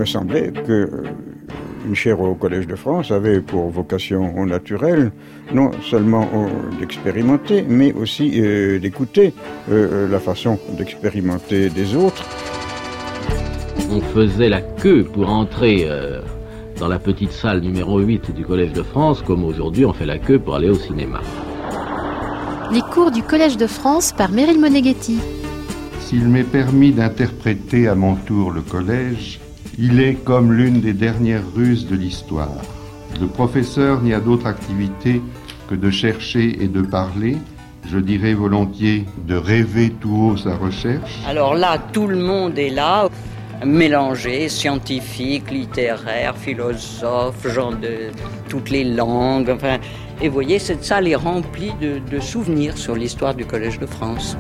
me semblait que une chaire au Collège de France avait pour vocation naturelle non seulement d'expérimenter, mais aussi d'écouter la façon d'expérimenter des autres. On faisait la queue pour entrer dans la petite salle numéro 8 du Collège de France, comme aujourd'hui on fait la queue pour aller au cinéma. Les cours du Collège de France par Meryl Moneghetti. S'il m'est permis d'interpréter à mon tour le collège, il est comme l'une des dernières ruses de l'histoire. Le professeur n'y a d'autre activité que de chercher et de parler, je dirais volontiers de rêver tout haut sa recherche. Alors là, tout le monde est là, mélangé, scientifique, littéraire, philosophe, gens de toutes les langues. Enfin, et vous voyez, cette salle est remplie de souvenirs sur l'histoire du Collège de France.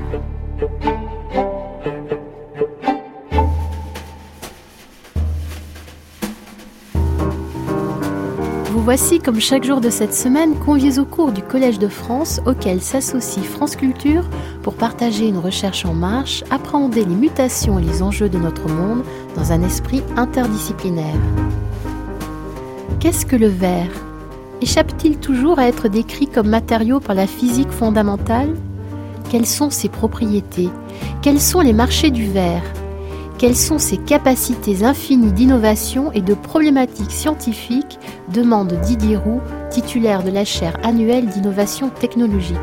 Vous voici, comme chaque jour de cette semaine, conviés au cours du Collège de France, auquel s'associe France Culture pour partager une recherche en marche, appréhender les mutations et les enjeux de notre monde dans un esprit interdisciplinaire. Qu'est-ce que le verre ? Échappe-t-il toujours à être décrit comme matériau par la physique fondamentale ? Quelles sont ses propriétés ? Quels sont les marchés du verre ? Quelles sont ses capacités infinies d'innovation et de problématiques scientifiques ? Demande Didier Roux, titulaire de la chaire annuelle d'innovation technologique.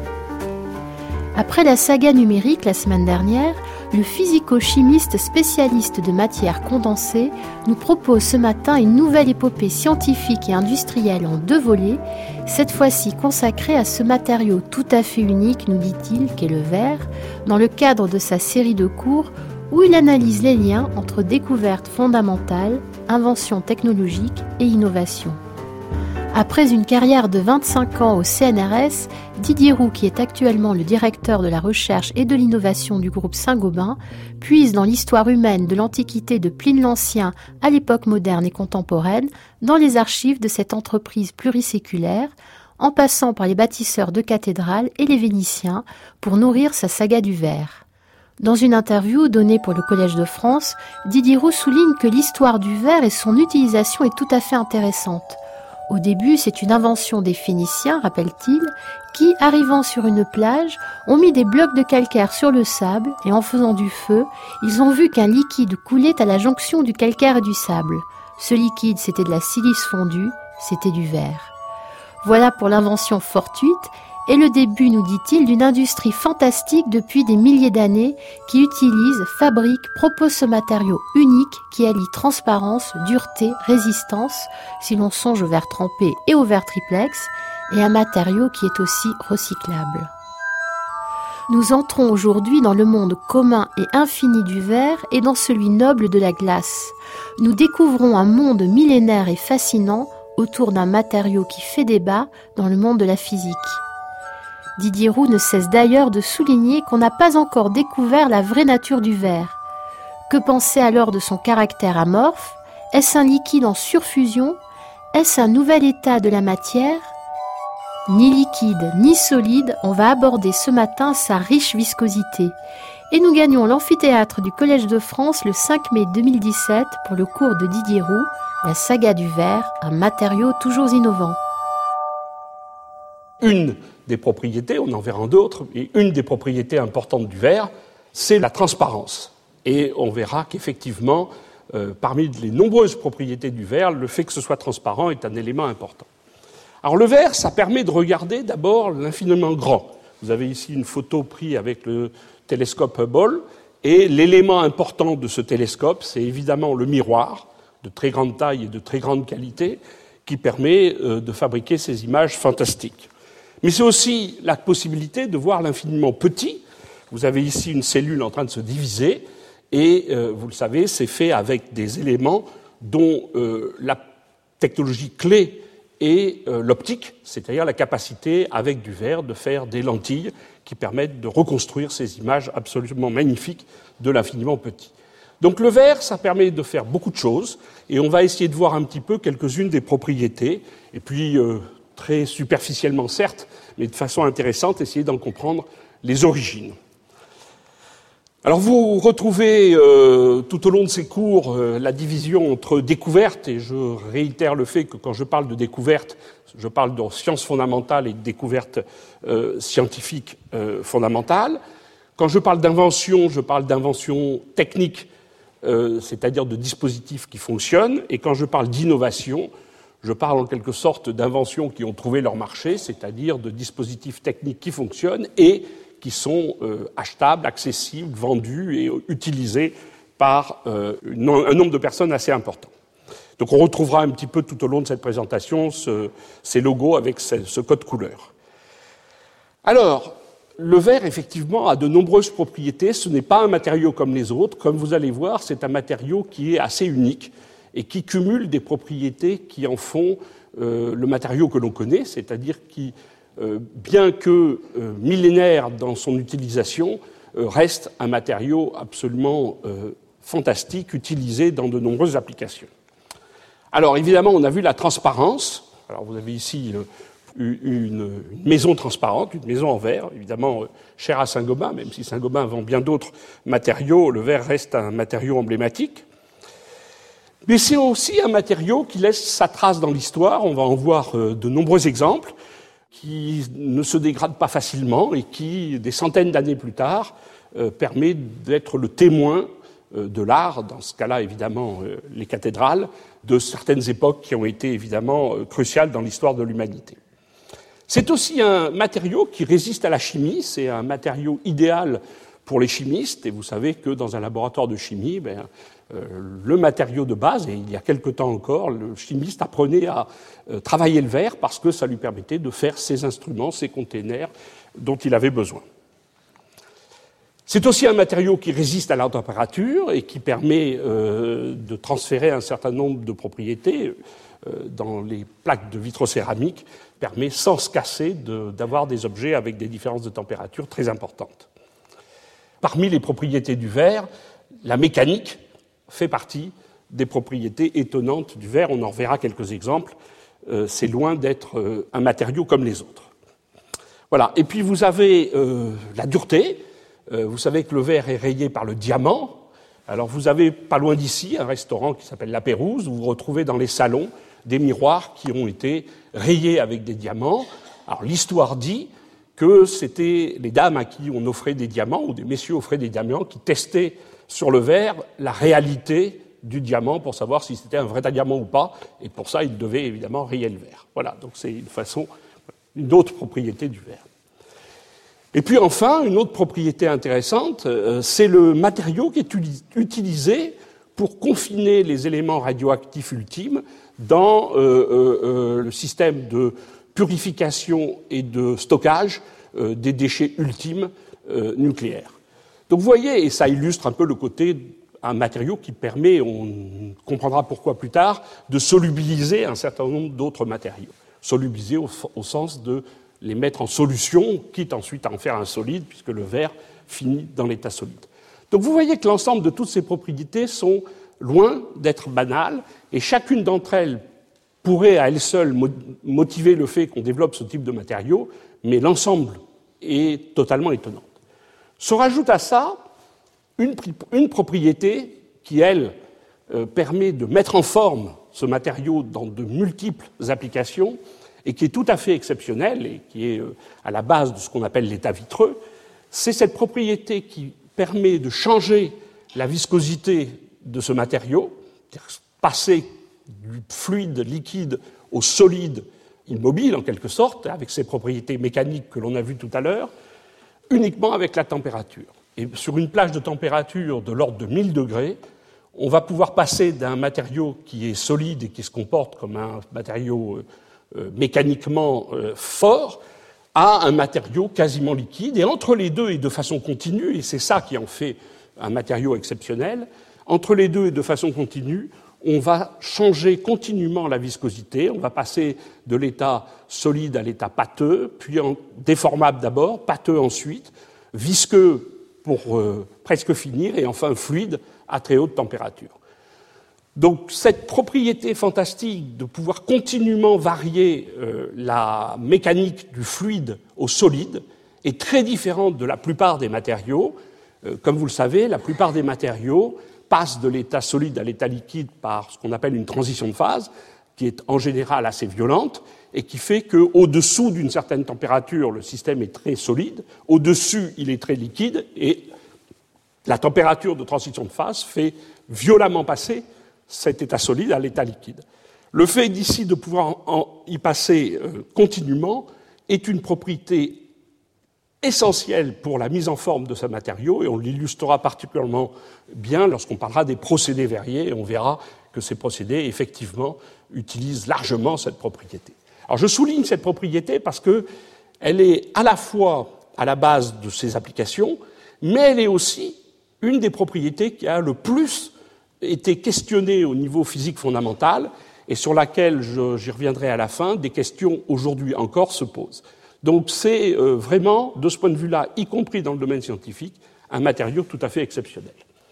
Après la saga numérique la semaine dernière, le physico-chimiste spécialiste de matières condensées nous propose ce matin une nouvelle épopée scientifique et industrielle en 2 volets, cette fois-ci consacrée à ce matériau tout à fait unique, nous dit-il, qu'est le verre, dans le cadre de sa série de cours où il analyse les liens entre découvertes fondamentales, inventions technologiques et innovation. Après une carrière de 25 ans au CNRS, Didier Roux, qui est actuellement le directeur de la recherche et de l'innovation du groupe Saint-Gobain, puise dans l'histoire humaine de l'Antiquité de Pline l'Ancien à l'époque moderne et contemporaine, dans les archives de cette entreprise pluriséculaire, en passant par les bâtisseurs de cathédrales et les Vénitiens, pour nourrir sa saga du verre. Dans une interview donnée pour le Collège de France, Didier Roux souligne que l'histoire du verre et son utilisation est tout à fait intéressante. Au début, c'est une invention des Phéniciens, rappelle-t-il, qui, arrivant sur une plage, ont mis des blocs de calcaire sur le sable et en faisant du feu, ils ont vu qu'un liquide coulait à la jonction du calcaire et du sable. Ce liquide, c'était de la silice fondue, c'était du verre. Voilà pour l'invention fortuite et le début, nous dit-il, d'une industrie fantastique depuis des milliers d'années qui utilise, fabrique, propose ce matériau unique qui allie transparence, dureté, résistance, si l'on songe au verre trempé et au verre triplex, et un matériau qui est aussi recyclable. Nous entrons aujourd'hui dans le monde commun et infini du verre et dans celui noble de la glace. Nous découvrons un monde millénaire et fascinant autour d'un matériau qui fait débat dans le monde de la physique. Didier Roux ne cesse d'ailleurs de souligner qu'on n'a pas encore découvert la vraie nature du verre. Que penser alors de son caractère amorphe ? Est-ce un liquide en surfusion ? Est-ce un nouvel état de la matière ? Ni liquide, ni solide, on va aborder ce matin sa riche viscosité. Et nous gagnons l'amphithéâtre du Collège de France le 5 mai 2017 pour le cours de Didier Roux, la saga du verre, un matériau toujours innovant. Une des propriétés, on en verra d'autres, et une des propriétés importantes du verre, c'est la transparence. Et on verra qu'effectivement, parmi les nombreuses propriétés du verre, le fait que ce soit transparent est un élément important. Alors le verre, ça permet de regarder d'abord l'infiniment grand. Vous avez ici une photo prise avec le télescope Hubble, et l'élément important de ce télescope, c'est évidemment le miroir, de très grande taille et de très grande qualité, qui permet de fabriquer ces images fantastiques. Mais c'est aussi la possibilité de voir l'infiniment petit. Vous avez ici une cellule en train de se diviser, et vous le savez, c'est fait avec des éléments dont la technologie clé est l'optique, c'est-à-dire la capacité, avec du verre, de faire des lentilles qui permettent de reconstruire ces images absolument magnifiques de l'infiniment petit. Donc le verre, ça permet de faire beaucoup de choses, et on va essayer de voir un petit peu quelques-unes des propriétés, et puis très superficiellement certes, mais de façon intéressante, essayer d'en comprendre les origines. Alors vous retrouvez tout au long de ces cours la division entre découverte, et je réitère le fait que quand je parle de découverte, je parle de sciences fondamentales et de découverte scientifique fondamentale. Quand je parle d'invention, je parle d'invention technique, c'est-à-dire de dispositifs qui fonctionnent, et quand je parle d'innovation, je parle en quelque sorte d'inventions qui ont trouvé leur marché, c'est-à-dire de dispositifs techniques qui fonctionnent et qui sont achetables, accessibles, vendus et utilisés par un nombre de personnes assez important. Donc on retrouvera un petit peu tout au long de cette présentation ces logos avec ce code couleur. Alors, le verre, effectivement, a de nombreuses propriétés. Ce n'est pas un matériau comme les autres. Comme vous allez voir, c'est un matériau qui est assez unique et qui cumule des propriétés qui en font le matériau que l'on connaît, c'est-à-dire qui, bien que millénaire dans son utilisation, reste un matériau absolument fantastique, utilisé dans de nombreuses applications. Alors, évidemment, on a vu la transparence. Alors, vous avez ici une maison transparente, une maison en verre, évidemment chère à Saint-Gobain, même si Saint-Gobain vend bien d'autres matériaux, le verre reste un matériau emblématique. Mais c'est aussi un matériau qui laisse sa trace dans l'histoire. On va en voir de nombreux exemples, qui ne se dégrade pas facilement et qui, des centaines d'années plus tard, permet d'être le témoin de l'art, dans ce cas-là évidemment les cathédrales, de certaines époques qui ont été évidemment cruciales dans l'histoire de l'humanité. C'est aussi un matériau qui résiste à la chimie, c'est un matériau idéal pour les chimistes, et vous savez que dans un laboratoire de chimie, le matériau de base, et il y a quelque temps encore, le chimiste apprenait à travailler le verre parce que ça lui permettait de faire ses instruments, ses containers dont il avait besoin. C'est aussi un matériau qui résiste à la température et qui permet de transférer un certain nombre de propriétés dans les plaques de vitrocéramique, permet sans se casser d'avoir des objets avec des différences de température très importantes. Parmi les propriétés du verre, la mécanique fait partie des propriétés étonnantes du verre. On en reverra quelques exemples. C'est loin d'être un matériau comme les autres. Voilà. Et puis vous avez la dureté. Vous savez que le verre est rayé par le diamant. Alors vous avez pas loin d'ici un restaurant qui s'appelle La Pérouse, où vous retrouvez dans les salons des miroirs qui ont été rayés avec des diamants. Alors l'histoire dit que c'était les dames à qui on offrait des diamants, ou des messieurs offraient des diamants, qui testaient sur le verre la réalité du diamant pour savoir si c'était un vrai diamant ou pas, et pour ça ils devaient évidemment rayer le verre. Voilà, donc c'est une autre propriété du verre. Et puis enfin, une autre propriété intéressante, c'est le matériau qui est utilisé pour confiner les éléments radioactifs ultimes dans le système de purification et de stockage des déchets ultimes nucléaires. Donc vous voyez, et ça illustre un peu le côté, un matériau qui permet, on comprendra pourquoi plus tard, de solubiliser un certain nombre d'autres matériaux. Solubiliser au sens de les mettre en solution, quitte ensuite à en faire un solide, puisque le verre finit dans l'état solide. Donc vous voyez que l'ensemble de toutes ces propriétés sont loin d'être banales, et chacune d'entre elles pourrait à elle seule motiver le fait qu'on développe ce type de matériaux, mais l'ensemble est totalement étonnant. Se rajoute à ça une propriété qui, elle, permet de mettre en forme ce matériau dans de multiples applications et qui est tout à fait exceptionnelle et qui est à la base de ce qu'on appelle l'état vitreux. C'est cette propriété qui permet de changer la viscosité de ce matériau, c'est-à-dire passer du fluide liquide au solide immobile en quelque sorte, avec ses propriétés mécaniques que l'on a vues tout à l'heure, uniquement avec la température. Et sur une plage de température de l'ordre de 1000 degrés, on va pouvoir passer d'un matériau qui est solide et qui se comporte comme un matériau mécaniquement fort à un matériau quasiment liquide. Et entre les deux et de façon continue, et c'est ça qui en fait un matériau exceptionnel, entre les deux et de façon continue, on va changer continuellement la viscosité, on va passer de l'état solide à l'état pâteux, puis déformable d'abord, pâteux ensuite, visqueux pour presque finir, et enfin fluide à très haute température. Donc cette propriété fantastique de pouvoir continuellement varier la mécanique du fluide au solide est très différente de la plupart des matériaux. Comme vous le savez, la plupart des matériaux passent de l'état solide à l'état liquide par ce qu'on appelle une transition de phase, qui est en général assez violente, et qui fait qu'au-dessous d'une certaine température, le système est très solide, au-dessus, il est très liquide, et la température de transition de phase fait violemment passer cet état solide à l'état liquide. Le fait d'ici de pouvoir y passer continuellement est une propriété essentielle pour la mise en forme de ce matériau, et on l'illustrera particulièrement bien lorsqu'on parlera des procédés verriers, et on verra que ces procédés, effectivement, utilisent largement cette propriété. Alors je souligne cette propriété parce qu'elle est à la fois à la base de ces applications, mais elle est aussi une des propriétés qui a le plus été questionnée au niveau physique fondamental et sur laquelle, j'y reviendrai à la fin, des questions aujourd'hui encore se posent. Donc c'est vraiment, de ce point de vue-là, y compris dans le domaine scientifique, un matériau tout à fait exceptionnel.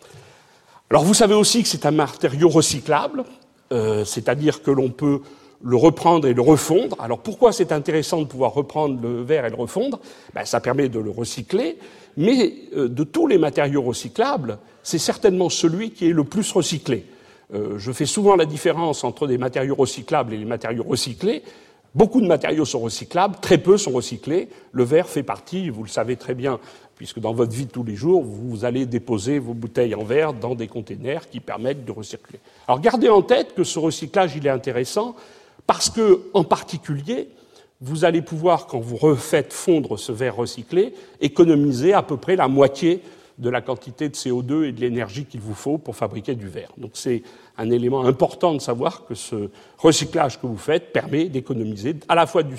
Alors vous savez aussi que c'est un matériau recyclable, c'est-à-dire que l'on peut le reprendre et le refondre. Alors pourquoi c'est intéressant de pouvoir reprendre le verre et le refondre ? Ça permet de le recycler, mais de tous les matériaux recyclables, c'est certainement celui qui est le plus recyclé. Je fais souvent la différence entre des matériaux recyclables et les matériaux recyclés. Beaucoup de matériaux sont recyclables, très peu sont recyclés. Le verre fait partie, vous le savez très bien, puisque dans votre vie de tous les jours, vous allez déposer vos bouteilles en verre dans des containers qui permettent de recycler. Alors gardez en tête que ce recyclage, il est intéressant parce que, en particulier, vous allez pouvoir, quand vous refaites fondre ce verre recyclé, économiser à peu près la moitié de la quantité de CO2 et de l'énergie qu'il vous faut pour fabriquer du verre. Donc c'est un élément important de savoir que ce recyclage que vous faites permet d'économiser à la fois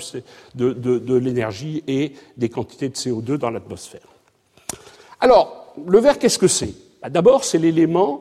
de l'énergie et des quantités de CO2 dans l'atmosphère. Alors, le verre, qu'est-ce que c'est ? D'abord, c'est l'élément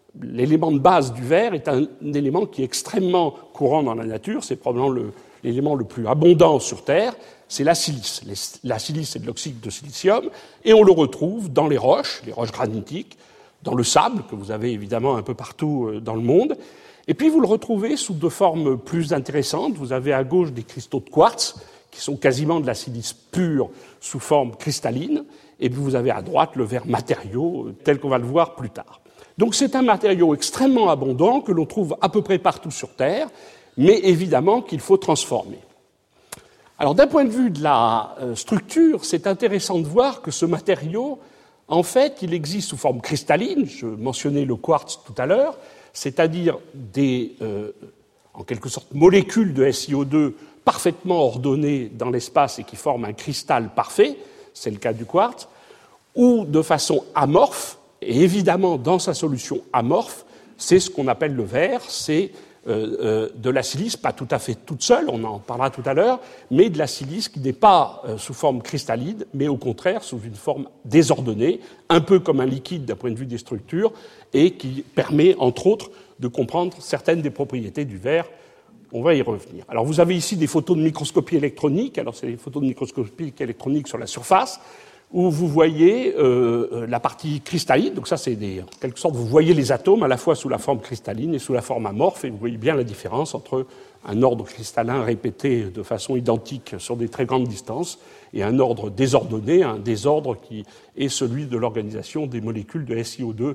de base du verre est un élément qui est extrêmement courant dans la nature, c'est probablement l'élément le plus abondant sur Terre, c'est la silice. La silice, c'est de l'oxyde de silicium, et on le retrouve dans les roches granitiques, dans le sable, que vous avez évidemment un peu partout dans le monde, et puis vous le retrouvez sous deux formes plus intéressantes. Vous avez à gauche des cristaux de quartz, qui sont quasiment de la silice pure sous forme cristalline, et puis vous avez à droite le verre matériau, tel qu'on va le voir plus tard. Donc c'est un matériau extrêmement abondant que l'on trouve à peu près partout sur Terre, mais évidemment qu'il faut transformer. Alors d'un point de vue de la structure, c'est intéressant de voir que ce matériau, en fait, il existe sous forme cristalline, je mentionnais le quartz tout à l'heure, c'est-à-dire des, en quelque sorte, molécules de SiO2 parfaitement ordonnées dans l'espace et qui forment un cristal parfait, c'est le cas du quartz, ou de façon amorphe, et évidemment, dans sa solution amorphe, c'est ce qu'on appelle le verre, c'est de la silice, pas tout à fait toute seule, on en parlera tout à l'heure, mais de la silice qui n'est pas sous forme cristalline, mais au contraire sous une forme désordonnée, un peu comme un liquide d'un point de vue des structures, et qui permet, entre autres, de comprendre certaines des propriétés du verre. On va y revenir. Alors vous avez ici des photos de microscopie électronique, alors c'est des photos de microscopie électronique sur la surface, où vous voyez la partie cristalline, donc ça c'est en quelque sorte, vous voyez les atomes à la fois sous la forme cristalline et sous la forme amorphe, et vous voyez bien la différence entre un ordre cristallin répété de façon identique sur des très grandes distances et un ordre désordonné, un désordre qui est celui de l'organisation des molécules de SiO2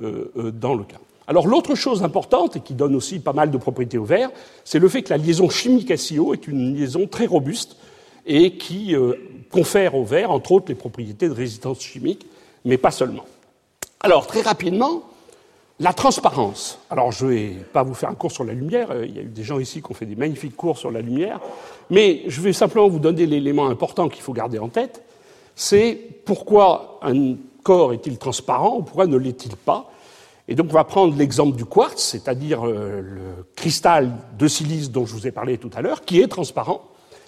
dans le cas. Alors l'autre chose importante, et qui donne aussi pas mal de propriétés au verre, c'est le fait que la liaison chimique SiO est une liaison très robuste et qui confère au verre, entre autres, les propriétés de résistance chimique, mais pas seulement. Alors, très rapidement, la transparence. Alors, je ne vais pas vous faire un cours sur la lumière, il y a eu des gens ici qui ont fait des magnifiques cours sur la lumière, mais je vais simplement vous donner l'élément important qu'il faut garder en tête, c'est pourquoi un corps est-il transparent ou pourquoi ne l'est-il pas. Et donc, on va prendre l'exemple du quartz, c'est-à-dire le cristal de silice dont je vous ai parlé tout à l'heure, qui est transparent.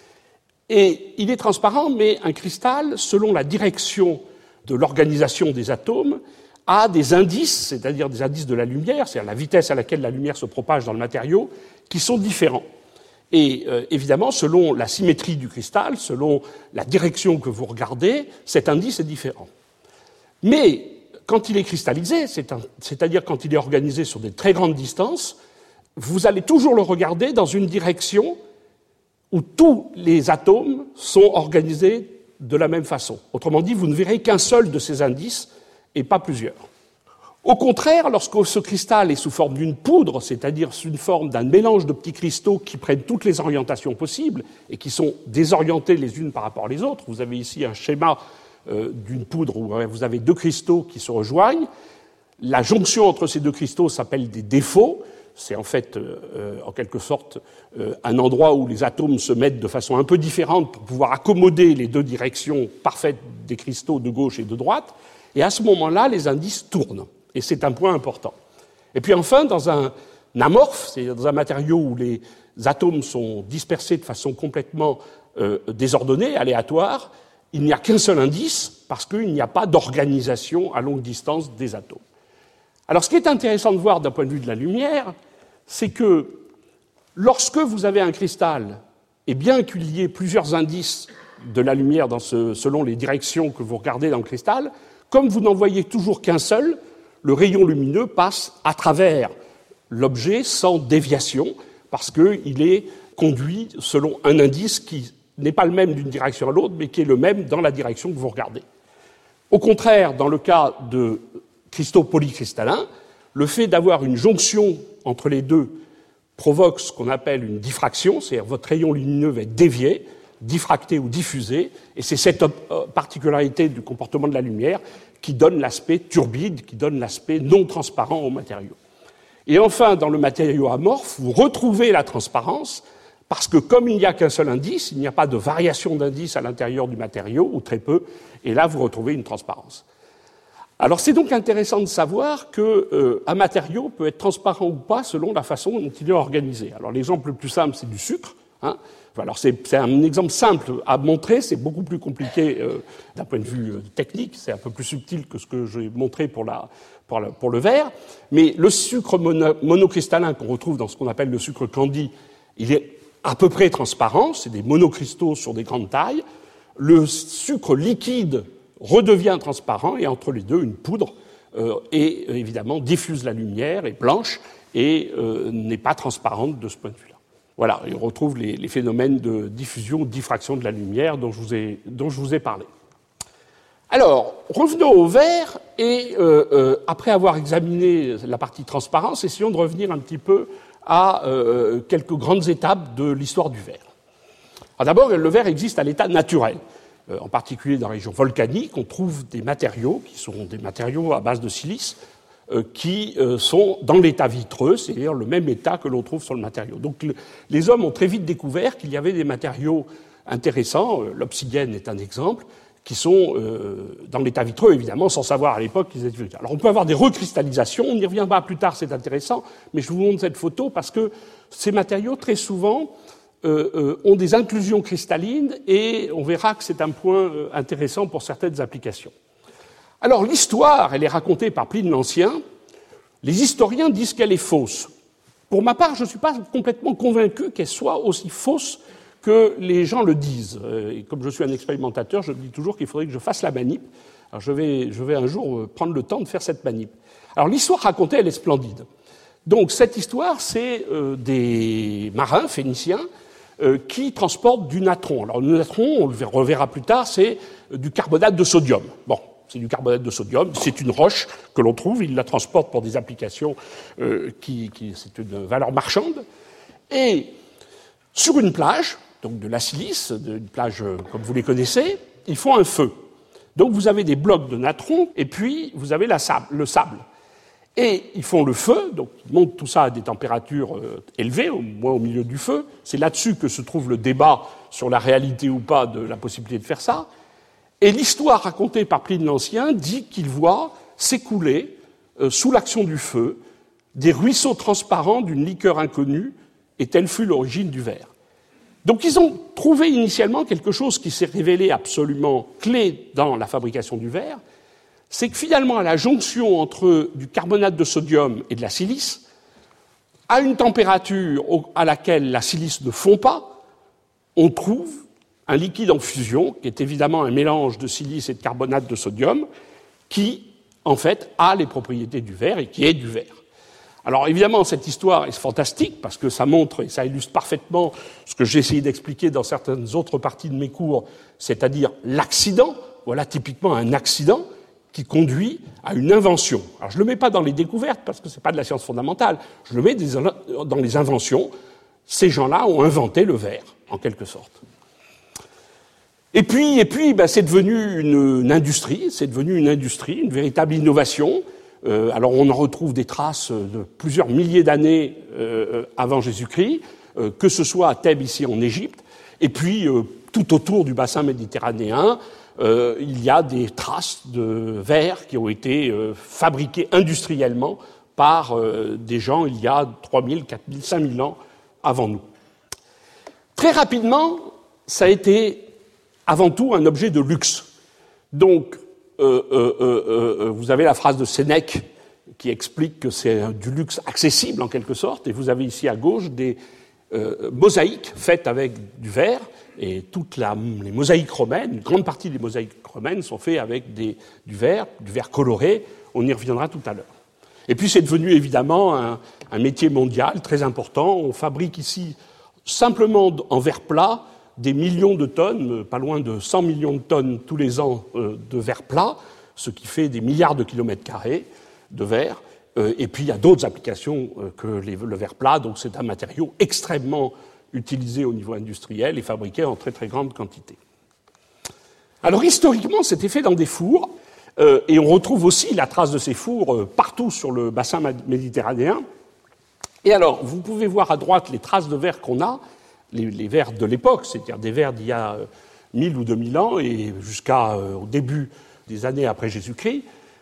Et il est transparent, mais un cristal, selon la direction de l'organisation des atomes, a des indices, c'est-à-dire des indices de la lumière, c'est-à-dire la vitesse à laquelle la lumière se propage dans le matériau, qui sont différents. Et évidemment, selon la symétrie du cristal, selon la direction que vous regardez, cet indice est différent. Mais quand il est cristallisé, c'est-à-dire quand il est organisé sur des très grandes distances, vous allez toujours le regarder dans une direction où tous les atomes sont organisés de la même façon. Autrement dit, vous ne verrez qu'un seul de ces indices, et pas plusieurs. Au contraire, lorsque ce cristal est sous forme d'une poudre, c'est-à-dire sous une forme d'un mélange de petits cristaux qui prennent toutes les orientations possibles et qui sont désorientés les unes par rapport aux autres, vous avez ici un schéma d'une poudre où vous avez deux cristaux qui se rejoignent. La jonction entre ces deux cristaux s'appelle des défauts. C'est en fait, en quelque sorte, un endroit où les atomes se mettent de façon un peu différente pour pouvoir accommoder les deux directions parfaites des cristaux de gauche et de droite. Et à ce moment-là, les indices tournent. Et c'est un point important. Et puis enfin, dans un amorphe, c'est-à-dire dans un matériau où les atomes sont dispersés de façon complètement désordonnée, aléatoire, il n'y a qu'un seul indice parce qu'il n'y a pas d'organisation à longue distance des atomes. Alors ce qui est intéressant de voir d'un point de vue de la lumière, c'est que lorsque vous avez un cristal, et bien qu'il y ait plusieurs indices de la lumière selon les directions que vous regardez dans le cristal, comme vous n'en voyez toujours qu'un seul, le rayon lumineux passe à travers l'objet sans déviation, parce qu'il est conduit selon un indice qui n'est pas le même d'une direction à l'autre, mais qui est le même dans la direction que vous regardez. Au contraire, dans le cas de cristaux polycristallins, le fait d'avoir une jonction entre les deux provoque ce qu'on appelle une diffraction, c'est-à-dire votre rayon lumineux va être dévié, diffracté ou diffusé, et c'est cette particularité du comportement de la lumière qui donne l'aspect turbide, qui donne l'aspect non transparent au matériau. Et enfin, dans le matériau amorphe, vous retrouvez la transparence, parce que comme il n'y a qu'un seul indice, il n'y a pas de variation d'indice à l'intérieur du matériau, ou très peu, et là vous retrouvez une transparence. Alors c'est donc intéressant de savoir qu'un matériau peut être transparent ou pas selon la façon dont il est organisé. Alors l'exemple le plus simple, c'est du sucre. Alors c'est un exemple simple à montrer, c'est beaucoup plus compliqué d'un point de vue technique, c'est un peu plus subtil que ce que j'ai montré pour le verre, mais le sucre monocristallin qu'on retrouve dans ce qu'on appelle le sucre candy, il est à peu près transparent, c'est des monocristaux sur des grandes tailles. Le sucre liquide redevient transparent et entre les deux, une poudre et évidemment diffuse la lumière, est blanche et n'est pas transparente de ce point de vue-là. Voilà, et on retrouve les phénomènes de diffusion ou de diffraction de la lumière dont je vous ai parlé. Alors, revenons au verre et après avoir examiné la partie transparence, essayons de revenir un petit peu à quelques grandes étapes de l'histoire du verre. Alors d'abord, le verre existe à l'état naturel. En particulier dans la région volcanique, on trouve des matériaux qui sont des matériaux à base de silice qui sont dans l'état vitreux, c'est-à-dire le même état que l'on trouve sur le matériau. Donc les hommes ont très vite découvert qu'il y avait des matériaux intéressants, l'obsidienne est un exemple, qui sont dans l'état vitreux, évidemment, sans savoir à l'époque qu'ils étaient vitreux. Alors on peut avoir des recristallisations, on y reviendra plus tard, c'est intéressant, mais je vous montre cette photo parce que ces matériaux, très souvent, ont des inclusions cristallines et on verra que c'est un point intéressant pour certaines applications. Alors l'histoire, elle est racontée par Pline l'Ancien. Les historiens disent qu'elle est fausse. Pour ma part, je ne suis pas complètement convaincu qu'elle soit aussi fausse que les gens le disent. Et comme je suis un expérimentateur, je me dis toujours qu'il faudrait que je fasse la manip. Alors je vais un jour prendre le temps de faire cette manip. Alors l'histoire racontée, elle est splendide. Donc cette histoire, c'est des marins phéniciens qui transportent du natron. Alors le natron, on le reverra plus tard, c'est du carbonate de sodium. Bon, c'est du carbonate de sodium, c'est une roche que l'on trouve, ils la transportent pour des applications c'est une valeur marchande. Et sur une plage, donc de la silice, une plage comme vous les connaissez, ils font un feu. Donc vous avez des blocs de natron et puis vous avez le sable. Et ils font le feu, donc ils montent tout ça à des températures élevées, au moins au milieu du feu. C'est là-dessus que se trouve le débat sur la réalité ou pas de la possibilité de faire ça. Et l'histoire racontée par Pline l'Ancien dit qu'il voit s'écouler, sous l'action du feu, des ruisseaux transparents d'une liqueur inconnue, et telle fut l'origine du verre. Donc ils ont trouvé initialement quelque chose qui s'est révélé absolument clé dans la fabrication du verre, c'est que finalement, à la jonction entre du carbonate de sodium et de la silice, à une température à laquelle la silice ne fond pas, on trouve un liquide en fusion, qui est évidemment un mélange de silice et de carbonate de sodium, qui, en fait, a les propriétés du verre et qui est du verre. Alors évidemment, cette histoire est fantastique, parce que ça montre et ça illustre parfaitement ce que j'ai essayé d'expliquer dans certaines autres parties de mes cours, c'est-à-dire l'accident. Voilà typiquement un accident. qui conduit à une invention. Alors je ne le mets pas dans les découvertes parce que ce n'est pas de la science fondamentale, je le mets dans les inventions. Ces gens-là ont inventé le verre, en quelque sorte. Et puis, c'est devenu une industrie, une véritable innovation. Alors on en retrouve des traces de plusieurs milliers d'années avant Jésus-Christ, que ce soit à Thèbes ici en Égypte, et puis tout autour du bassin méditerranéen, il y a des traces de verre qui ont été fabriqués industriellement par des gens il y a 3000, 4000, 5000 ans avant nous. Très rapidement, ça a été avant tout un objet de luxe. Donc, vous avez la phrase de Sénèque qui explique que c'est du luxe accessible en quelque sorte, et vous avez ici à gauche des mosaïques faites avec du verre, et toutes les mosaïques romaines, une grande partie des mosaïques romaines sont faites avec du verre coloré, on y reviendra tout à l'heure. Et puis c'est devenu évidemment un métier mondial très important, on fabrique ici simplement en verre plat des millions de tonnes, pas loin de 100 millions de tonnes tous les ans de verre plat, ce qui fait des milliards de kilomètres carrés de verre. Et puis il y a d'autres applications que le verre plat, donc c'est un matériau extrêmement utilisé au niveau industriel et fabriqué en très très grande quantité. Alors historiquement, c'était fait dans des fours, et on retrouve aussi la trace de ces fours partout sur le bassin méditerranéen. Et alors, vous pouvez voir à droite les traces de verre qu'on a, les verres de l'époque, c'est-à-dire des verres d'il y a 1000 ou 2000 ans et jusqu'au début des années après Jésus-Christ.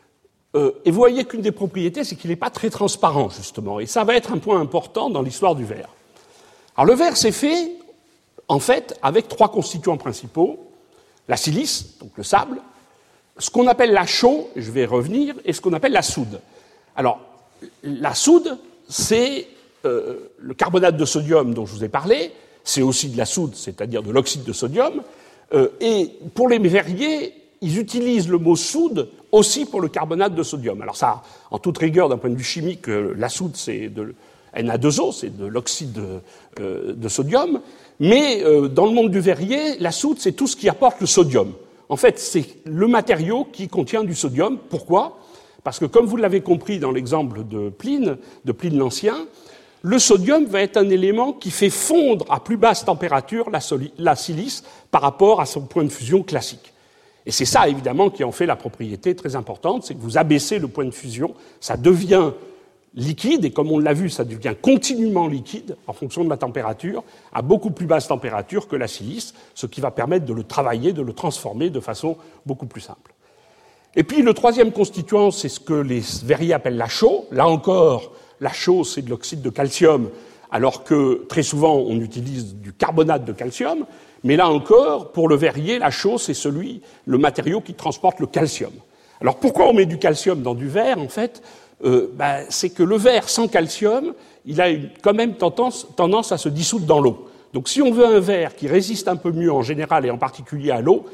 Et vous voyez qu'une des propriétés, c'est qu'il n'est pas très transparent, justement. Et ça va être un point important dans l'histoire du verre. Alors le verre, c'est fait, en fait, avec 3 constituants principaux. La silice, donc le sable, ce qu'on appelle la chaux, je vais revenir, et ce qu'on appelle la soude. Alors, la soude, c'est le carbonate de sodium dont je vous ai parlé, c'est aussi de la soude, c'est-à-dire de l'oxyde de sodium, et pour les verriers, ils utilisent le mot soude aussi pour le carbonate de sodium. Alors ça, en toute rigueur, d'un point de vue chimique, la soude, c'est de Na2O, c'est de l'oxyde de sodium, mais dans le monde du verrier, la soude, c'est tout ce qui apporte le sodium. En fait, c'est le matériau qui contient du sodium. Pourquoi ? Parce que, comme vous l'avez compris dans l'exemple de Pline l'Ancien, le sodium va être un élément qui fait fondre à plus basse température la silice par rapport à son point de fusion classique. Et c'est ça, évidemment, qui en fait la propriété très importante, c'est que vous abaissez le point de fusion, ça devient liquide, et comme on l'a vu, ça devient continuellement liquide en fonction de la température, à beaucoup plus basse température que la silice, ce qui va permettre de le travailler, de le transformer de façon beaucoup plus simple. Et puis le troisième constituant, c'est ce que les verriers appellent la chaux. Là encore, la chaux, c'est de l'oxyde de calcium, alors que très souvent on utilise du carbonate de calcium. Mais là encore, pour le verrier, la chaux, c'est le matériau qui transporte le calcium. Alors pourquoi on met du calcium dans du verre, en fait ? C'est que le verre sans calcium, il a quand même tendance à se dissoudre dans l'eau. Donc si on veut un verre qui résiste un peu mieux en général et en particulier à l'eau,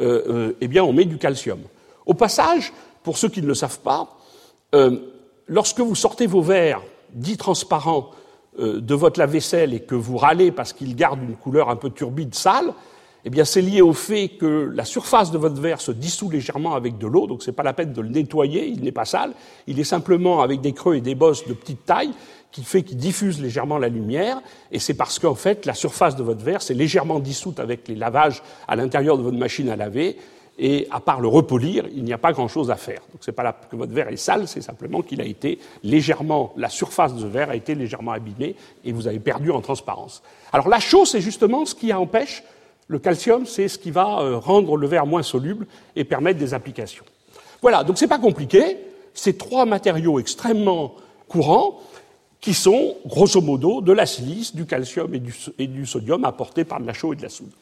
on met du calcium. Au passage, pour ceux qui ne le savent pas, lorsque vous sortez vos verres dits transparents de votre lave-vaisselle et que vous râlez parce qu'ils gardent une couleur un peu turbide, sale, c'est lié au fait que la surface de votre verre se dissout légèrement avec de l'eau, donc c'est pas la peine de le nettoyer, il n'est pas sale, il est simplement avec des creux et des bosses de petite taille qu'il diffuse légèrement la lumière, et c'est parce qu'en fait la surface de votre verre s'est légèrement dissoute avec les lavages à l'intérieur de votre machine à laver, et à part le repolir, il n'y a pas grand-chose à faire. Donc c'est pas que votre verre est sale, c'est simplement qu'il a été la surface de verre a été légèrement abîmée et vous avez perdu en transparence. Alors la chaux, c'est justement ce qui empêche le calcium, c'est ce qui va rendre le verre moins soluble et permettre des applications. Voilà, donc c'est pas compliqué, c'est 3 matériaux extrêmement courants qui sont, grosso modo, de la silice, du calcium et du sodium apportés par de la chaux et de la soude.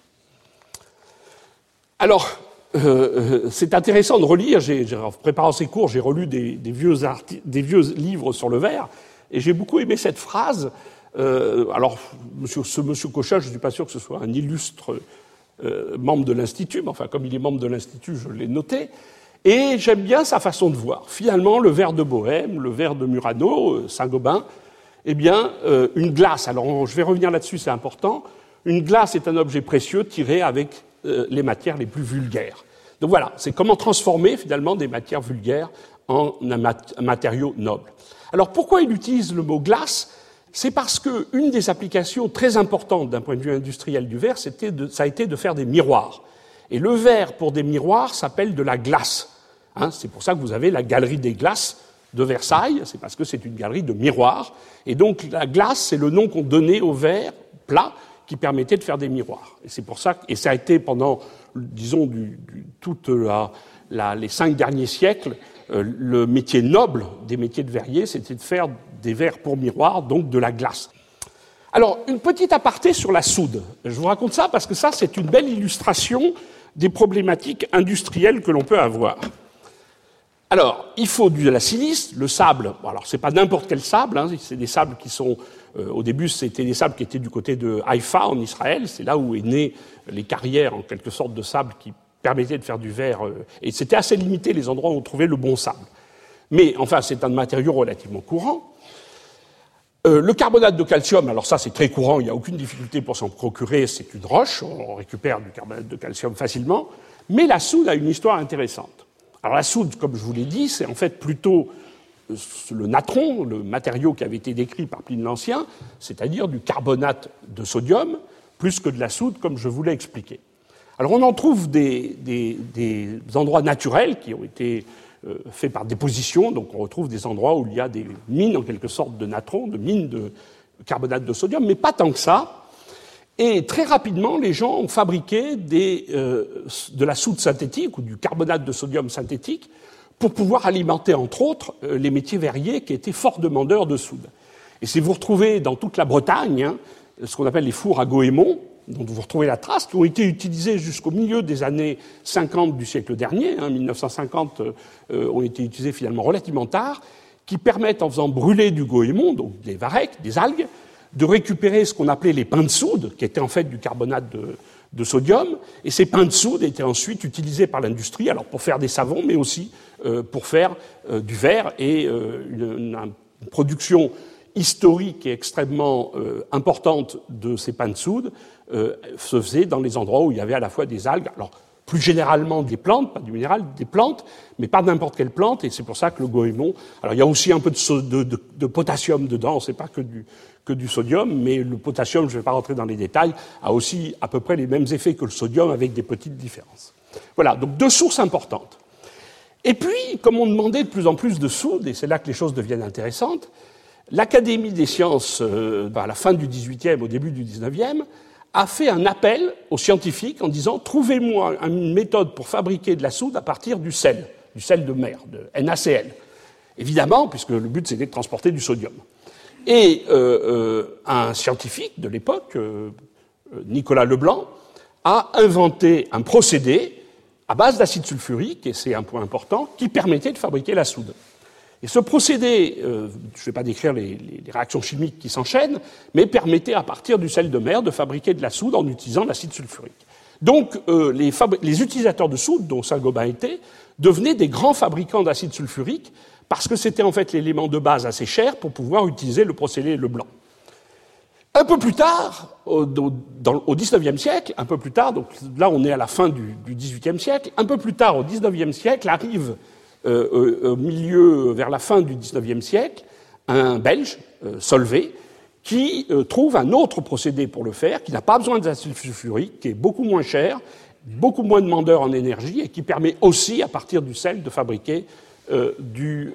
Alors, c'est intéressant de relire, en préparant ces cours, j'ai relu des vieux livres sur le verre, et j'ai beaucoup aimé cette phrase. Alors, monsieur Cochin, je ne suis pas sûr que ce soit un illustre membre de l'Institut, mais enfin, comme il est membre de l'Institut, je l'ai noté, et j'aime bien sa façon de voir. Finalement, le verre de Bohème, le verre de Murano, Saint-Gobain, une glace, alors je vais revenir là-dessus, c'est important, une glace est un objet précieux tiré avec les matières les plus vulgaires. Donc voilà, c'est comment transformer finalement des matières vulgaires en un matériau noble. Alors pourquoi il utilise le mot glace ? C'est parce qu'une des applications très importantes d'un point de vue industriel du verre, ça a été de faire des miroirs. Et le verre pour des miroirs s'appelle de la glace. C'est pour ça que vous avez la galerie des glaces de Versailles, c'est parce que c'est une galerie de miroirs. Et donc la glace, c'est le nom qu'on donnait au verre plat qui permettait de faire des miroirs. Et c'est pour ça et ça a été pendant, disons, toutes les 5 derniers siècles, le métier noble des métiers de verrier, c'était de faire des verres pour miroirs, donc de la glace. Alors, une petite aparté sur la soude. Je vous raconte ça parce que ça, c'est une belle illustration des problématiques industrielles que l'on peut avoir. Alors, il faut de la silice, le sable. Bon, alors, c'est pas n'importe quel sable, c'est des sables qui sont... au début, c'était des sables qui étaient du côté de Haïfa, en Israël. C'est là où est né les carrières, en quelque sorte, de sable qui permettaient de faire du verre. Et c'était assez limité les endroits où on trouvait le bon sable. Mais, enfin, c'est un matériau relativement courant. Le carbonate de calcium, alors ça, c'est très courant, il n'y a aucune difficulté pour s'en procurer. C'est une roche, on récupère du carbonate de calcium facilement. Mais la soude a une histoire intéressante. Alors la soude, comme je vous l'ai dit, c'est en fait plutôt le natron, le matériau qui avait été décrit par Pline l'Ancien, c'est-à-dire du carbonate de sodium, plus que de la soude, comme je vous l'ai expliqué. Alors on en trouve des endroits naturels qui ont été faits par déposition, donc on retrouve des endroits où il y a des mines en quelque sorte de natron, de mines de carbonate de sodium, mais pas tant que ça. Et très rapidement, les gens ont fabriqué de la soude synthétique ou du carbonate de sodium synthétique pour pouvoir alimenter, entre autres, les métiers verriers qui étaient fort demandeurs de soude. Et si vous retrouvez dans toute la Bretagne ce qu'on appelle les fours à goémon, dont vous retrouvez la trace, qui ont été utilisés jusqu'au milieu des années 50 du siècle dernier, 1950 ont été utilisés finalement relativement tard, qui permettent, en faisant brûler du goémon, donc des varechs, des algues, de récupérer ce qu'on appelait les pains de soude, qui étaient en fait du carbonate de sodium, et ces pains de soude étaient ensuite utilisés par l'industrie, alors pour faire des savons, mais aussi pour faire du verre, et une production historique et extrêmement importante de ces pains de soude se faisait dans les endroits où il y avait à la fois des algues, alors plus généralement des plantes, pas du minéral, des plantes, mais pas n'importe quelle plante, et c'est pour ça que le goémon... Alors il y a aussi un peu de potassium dedans, c'est pas que du sodium, mais le potassium, je ne vais pas rentrer dans les détails, a aussi à peu près les mêmes effets que le sodium avec des petites différences. Voilà, donc 2 sources importantes. Et puis, comme on demandait de plus en plus de soude, et c'est là que les choses deviennent intéressantes, l'Académie des sciences, à la fin du XVIIIe, au début du XIXe, a fait un appel aux scientifiques en disant « Trouvez-moi une méthode pour fabriquer de la soude à partir du sel de mer, de NaCl. » Évidemment, puisque le but c'était de transporter du sodium. Et un scientifique de l'époque, Nicolas Leblanc, a inventé un procédé à base d'acide sulfurique, et c'est un point important, qui permettait de fabriquer la soude. Et ce procédé, je ne vais pas décrire les réactions chimiques qui s'enchaînent, mais permettait à partir du sel de mer de fabriquer de la soude en utilisant l'acide sulfurique. Donc les utilisateurs de soude, dont Saint-Gobain était, devenaient des grands fabricants d'acide sulfurique parce que c'était en fait l'élément de base assez cher pour pouvoir utiliser le procédé Leblanc. Un peu plus tard, au XIXe siècle, donc là on est à la fin du XVIIIe siècle, un peu plus tard au XIXe siècle arrive au milieu, vers la fin du XIXe siècle, un Belge, Solvay, qui trouve un autre procédé pour le faire, qui n'a pas besoin d'acide sulfurique, qui est beaucoup moins cher, beaucoup moins demandeur en énergie, et qui permet aussi, à partir du sel, de fabriquer du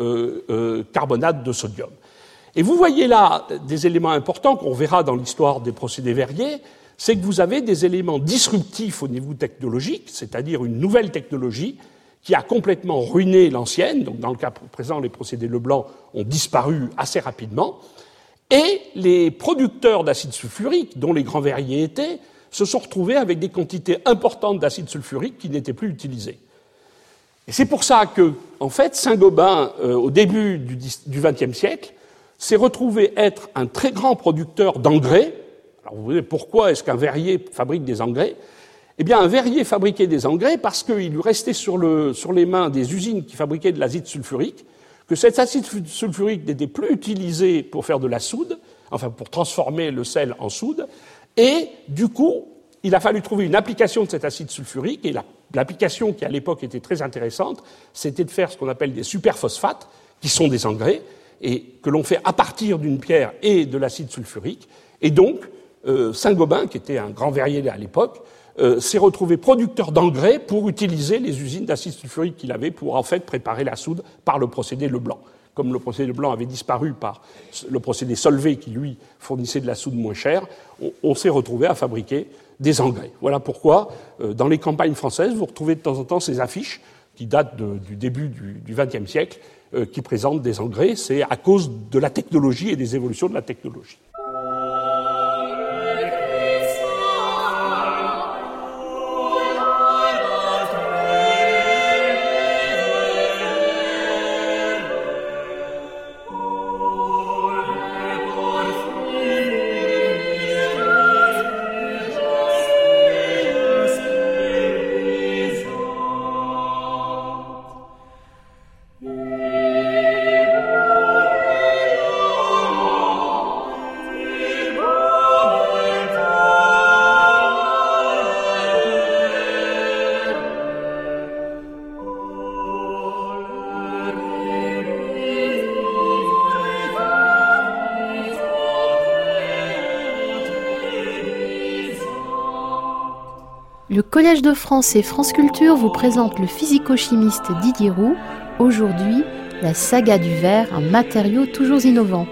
carbonate de sodium. Et vous voyez là des éléments importants qu'on verra dans l'histoire des procédés verriers, c'est que vous avez des éléments disruptifs au niveau technologique, c'est-à-dire une nouvelle technologie qui a complètement ruiné l'ancienne. Donc, dans le cas présent, les procédés Leblanc ont disparu assez rapidement. Et les producteurs d'acide sulfurique, dont les grands verriers étaient, se sont retrouvés avec des quantités importantes d'acide sulfurique qui n'étaient plus utilisées. Et c'est pour ça que, en fait, Saint-Gobain, au début du XXe siècle, s'est retrouvé être un très grand producteur d'engrais. Alors, vous vous dites, pourquoi est-ce qu'un verrier fabrique des engrais ? Eh bien, un verrier fabriquait des engrais parce qu'il lui restait sur les mains des usines qui fabriquaient de l'acide sulfurique, que cet acide sulfurique n'était plus utilisé pour faire de la soude, enfin pour transformer le sel en soude, et du coup, il a fallu trouver une application de cet acide sulfurique, et la L'application qui à l'époque était très intéressante, c'était de faire ce qu'on appelle des superphosphates, qui sont des engrais, et que l'on fait à partir d'une pierre et de l'acide sulfurique. Et donc, Saint-Gobain, qui était un grand verrier à l'époque, s'est retrouvé producteur d'engrais pour utiliser les usines d'acide sulfurique qu'il avait pour en fait préparer la soude par le procédé Leblanc. Comme le procédé Leblanc avait disparu par le procédé Solvay qui, lui, fournissait de la soude moins chère, on s'est retrouvé à fabriquer des engrais. Voilà pourquoi, dans les campagnes françaises, vous retrouvez de temps en temps ces affiches qui datent du début du XXe siècle, qui présentent des engrais. C'est à cause de la technologie et des évolutions de la technologie. Le Collège de France et France Culture vous présente le physico-chimiste Didier Roux. Aujourd'hui, la saga du verre, un matériau toujours innovant.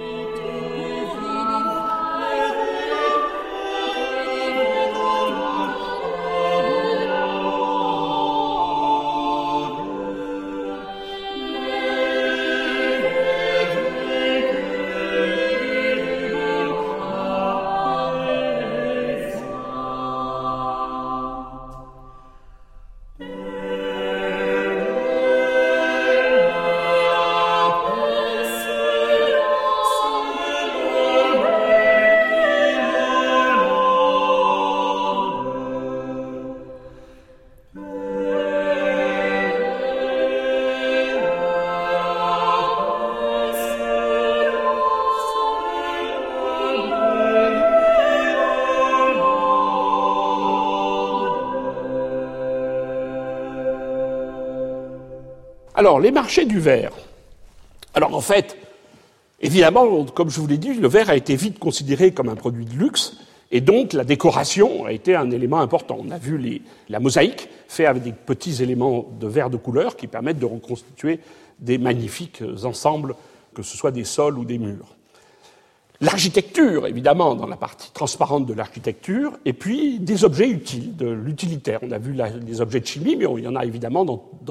Alors, les marchés du verre. Alors, en fait, évidemment, comme je vous l'ai dit, le verre a été vite considéré comme un produit de luxe, et donc la décoration a été un élément important. On a vu la mosaïque faite avec des petits éléments de verre de couleur qui permettent de reconstituer des magnifiques ensembles, que ce soit des sols ou des murs. L'architecture, évidemment, dans la partie transparente de l'architecture, et puis des objets utiles, de l'utilitaire. On a vu les objets de chimie, mais il y en a évidemment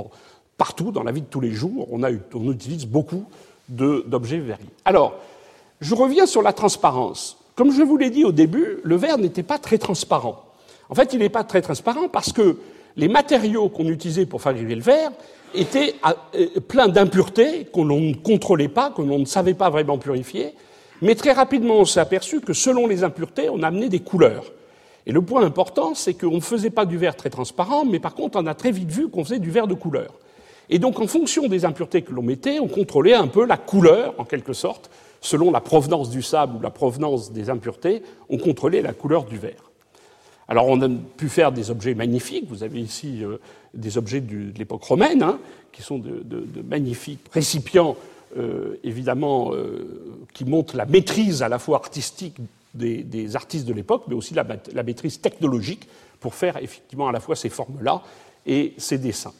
partout dans la vie de tous les jours. On utilise beaucoup d'objets verriers. Alors, je reviens sur la transparence. Comme je vous l'ai dit au début, le verre n'était pas très transparent. En fait, il n'est pas très transparent parce que les matériaux qu'on utilisait pour fabriquer le verre étaient pleins d'impuretés qu'on ne contrôlait pas, que l'on ne savait pas vraiment purifier. Mais très rapidement, on s'est aperçu que selon les impuretés, on amenait des couleurs. Et le point important, c'est qu'on ne faisait pas du verre très transparent, mais par contre, on a très vite vu qu'on faisait du verre de couleur. Et donc, en fonction des impuretés que l'on mettait, on contrôlait un peu la couleur, en quelque sorte. Selon la provenance du sable ou la provenance des impuretés, on contrôlait la couleur du verre. Alors, on a pu faire des objets magnifiques. Vous avez ici des objets de l'époque romaine, qui sont de magnifiques récipients, évidemment, qui montrent la maîtrise à la fois artistique des artistes de l'époque, mais aussi la maîtrise technologique pour faire effectivement à la fois ces formes-là et ces dessins.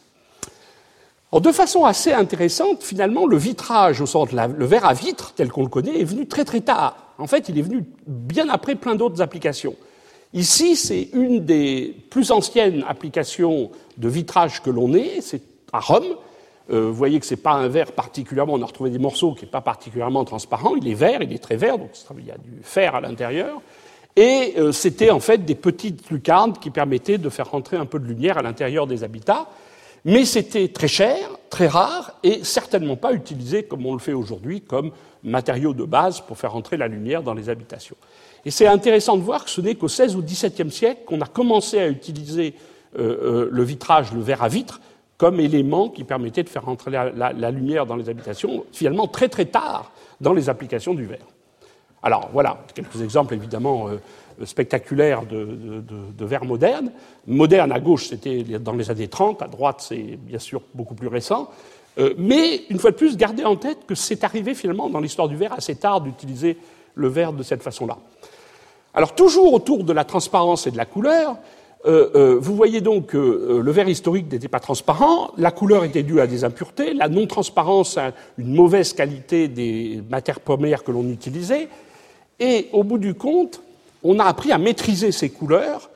Alors, de façon assez intéressante, finalement, le vitrage, le verre à vitre, tel qu'on le connaît, est venu très très tard. En fait, il est venu bien après plein d'autres applications. Ici, c'est une des plus anciennes applications de vitrage que l'on ait, c'est à Rome. Vous voyez que c'est pas un verre particulièrement, on a retrouvé des morceaux qui n'est pas particulièrement transparent, il est vert, il est très vert, donc il y a du fer à l'intérieur. Et c'était en fait des petites lucarnes qui permettaient de faire rentrer un peu de lumière à l'intérieur des habitats. Mais c'était très cher, très rare, et certainement pas utilisé comme on le fait aujourd'hui, comme matériau de base pour faire entrer la lumière dans les habitations. Et c'est intéressant de voir que ce n'est qu'au XVIe ou XVIIe siècle qu'on a commencé à utiliser le vitrage, le verre à vitre, comme élément qui permettait de faire rentrer la lumière dans les habitations, finalement très très tard dans les applications du verre. Alors voilà, quelques exemples évidemment spectaculaires de verre moderne. Moderne à gauche, c'était dans les années 30, à droite, c'est bien sûr beaucoup plus récent. Mais, une fois de plus, gardez en tête que c'est arrivé finalement dans l'histoire du verre assez tard d'utiliser le verre de cette façon-là. Alors, toujours autour de la transparence et de la couleur, vous voyez donc que le verre historique n'était pas transparent, la couleur était due à des impuretés, la non-transparence à une mauvaise qualité des matières premières que l'on utilisait, et au bout du compte, on a appris à maîtriser ces couleurs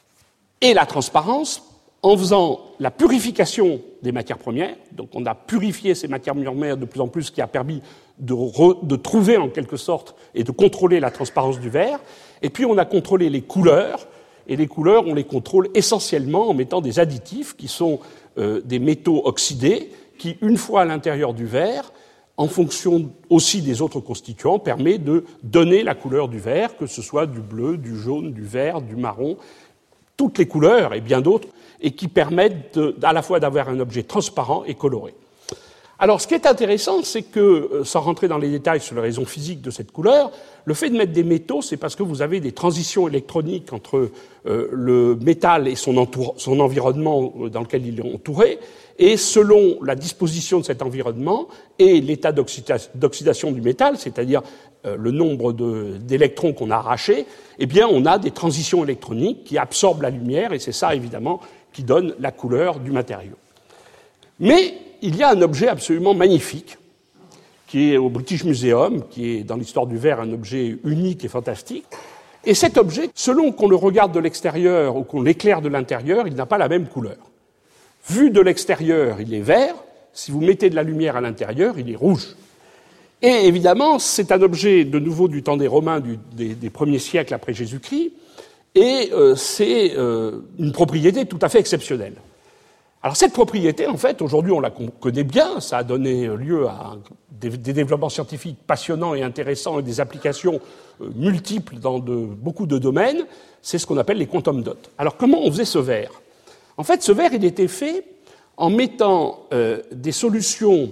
et la transparence en faisant la purification des matières premières. Donc on a purifié ces matières premières de plus en plus, ce qui a permis de trouver en quelque sorte et de contrôler la transparence du verre. Et puis on a contrôlé les couleurs, et les couleurs, on les contrôle essentiellement en mettant des additifs qui sont des métaux oxydés, qui, une fois à l'intérieur du verre, en fonction aussi des autres constituants, permet de donner la couleur du verre, que ce soit du bleu, du jaune, du vert, du marron, toutes les couleurs et bien d'autres, et qui permettent à la fois d'avoir un objet transparent et coloré. Alors, ce qui est intéressant, c'est que, sans rentrer dans les détails sur les raisons physiques de cette couleur, le fait de mettre des métaux, c'est parce que vous avez des transitions électroniques entre le métal et son environnement dans lequel il est entouré, et selon la disposition de cet environnement et l'état d'oxydation du métal, c'est-à-dire le nombre d'électrons qu'on a arrachés, eh bien, on a des transitions électroniques qui absorbent la lumière, et c'est ça, évidemment, qui donne la couleur du matériau. Mais il y a un objet absolument magnifique, qui est au British Museum, qui est dans l'histoire du verre un objet unique et fantastique. Et cet objet, selon qu'on le regarde de l'extérieur ou qu'on l'éclaire de l'intérieur, il n'a pas la même couleur. Vu de l'extérieur, il est vert. Si vous mettez de la lumière à l'intérieur, il est rouge. Et évidemment, c'est un objet, de nouveau, du temps des Romains, des premiers siècles après Jésus-Christ, et c'est une propriété tout à fait exceptionnelle. Alors cette propriété, en fait, aujourd'hui on la connaît bien, ça a donné lieu à des développements scientifiques passionnants et intéressants et des applications multiples dans beaucoup de domaines, c'est ce qu'on appelle les quantum dots. Alors comment on faisait ce verre ? En fait, ce verre, il était fait en mettant des solutions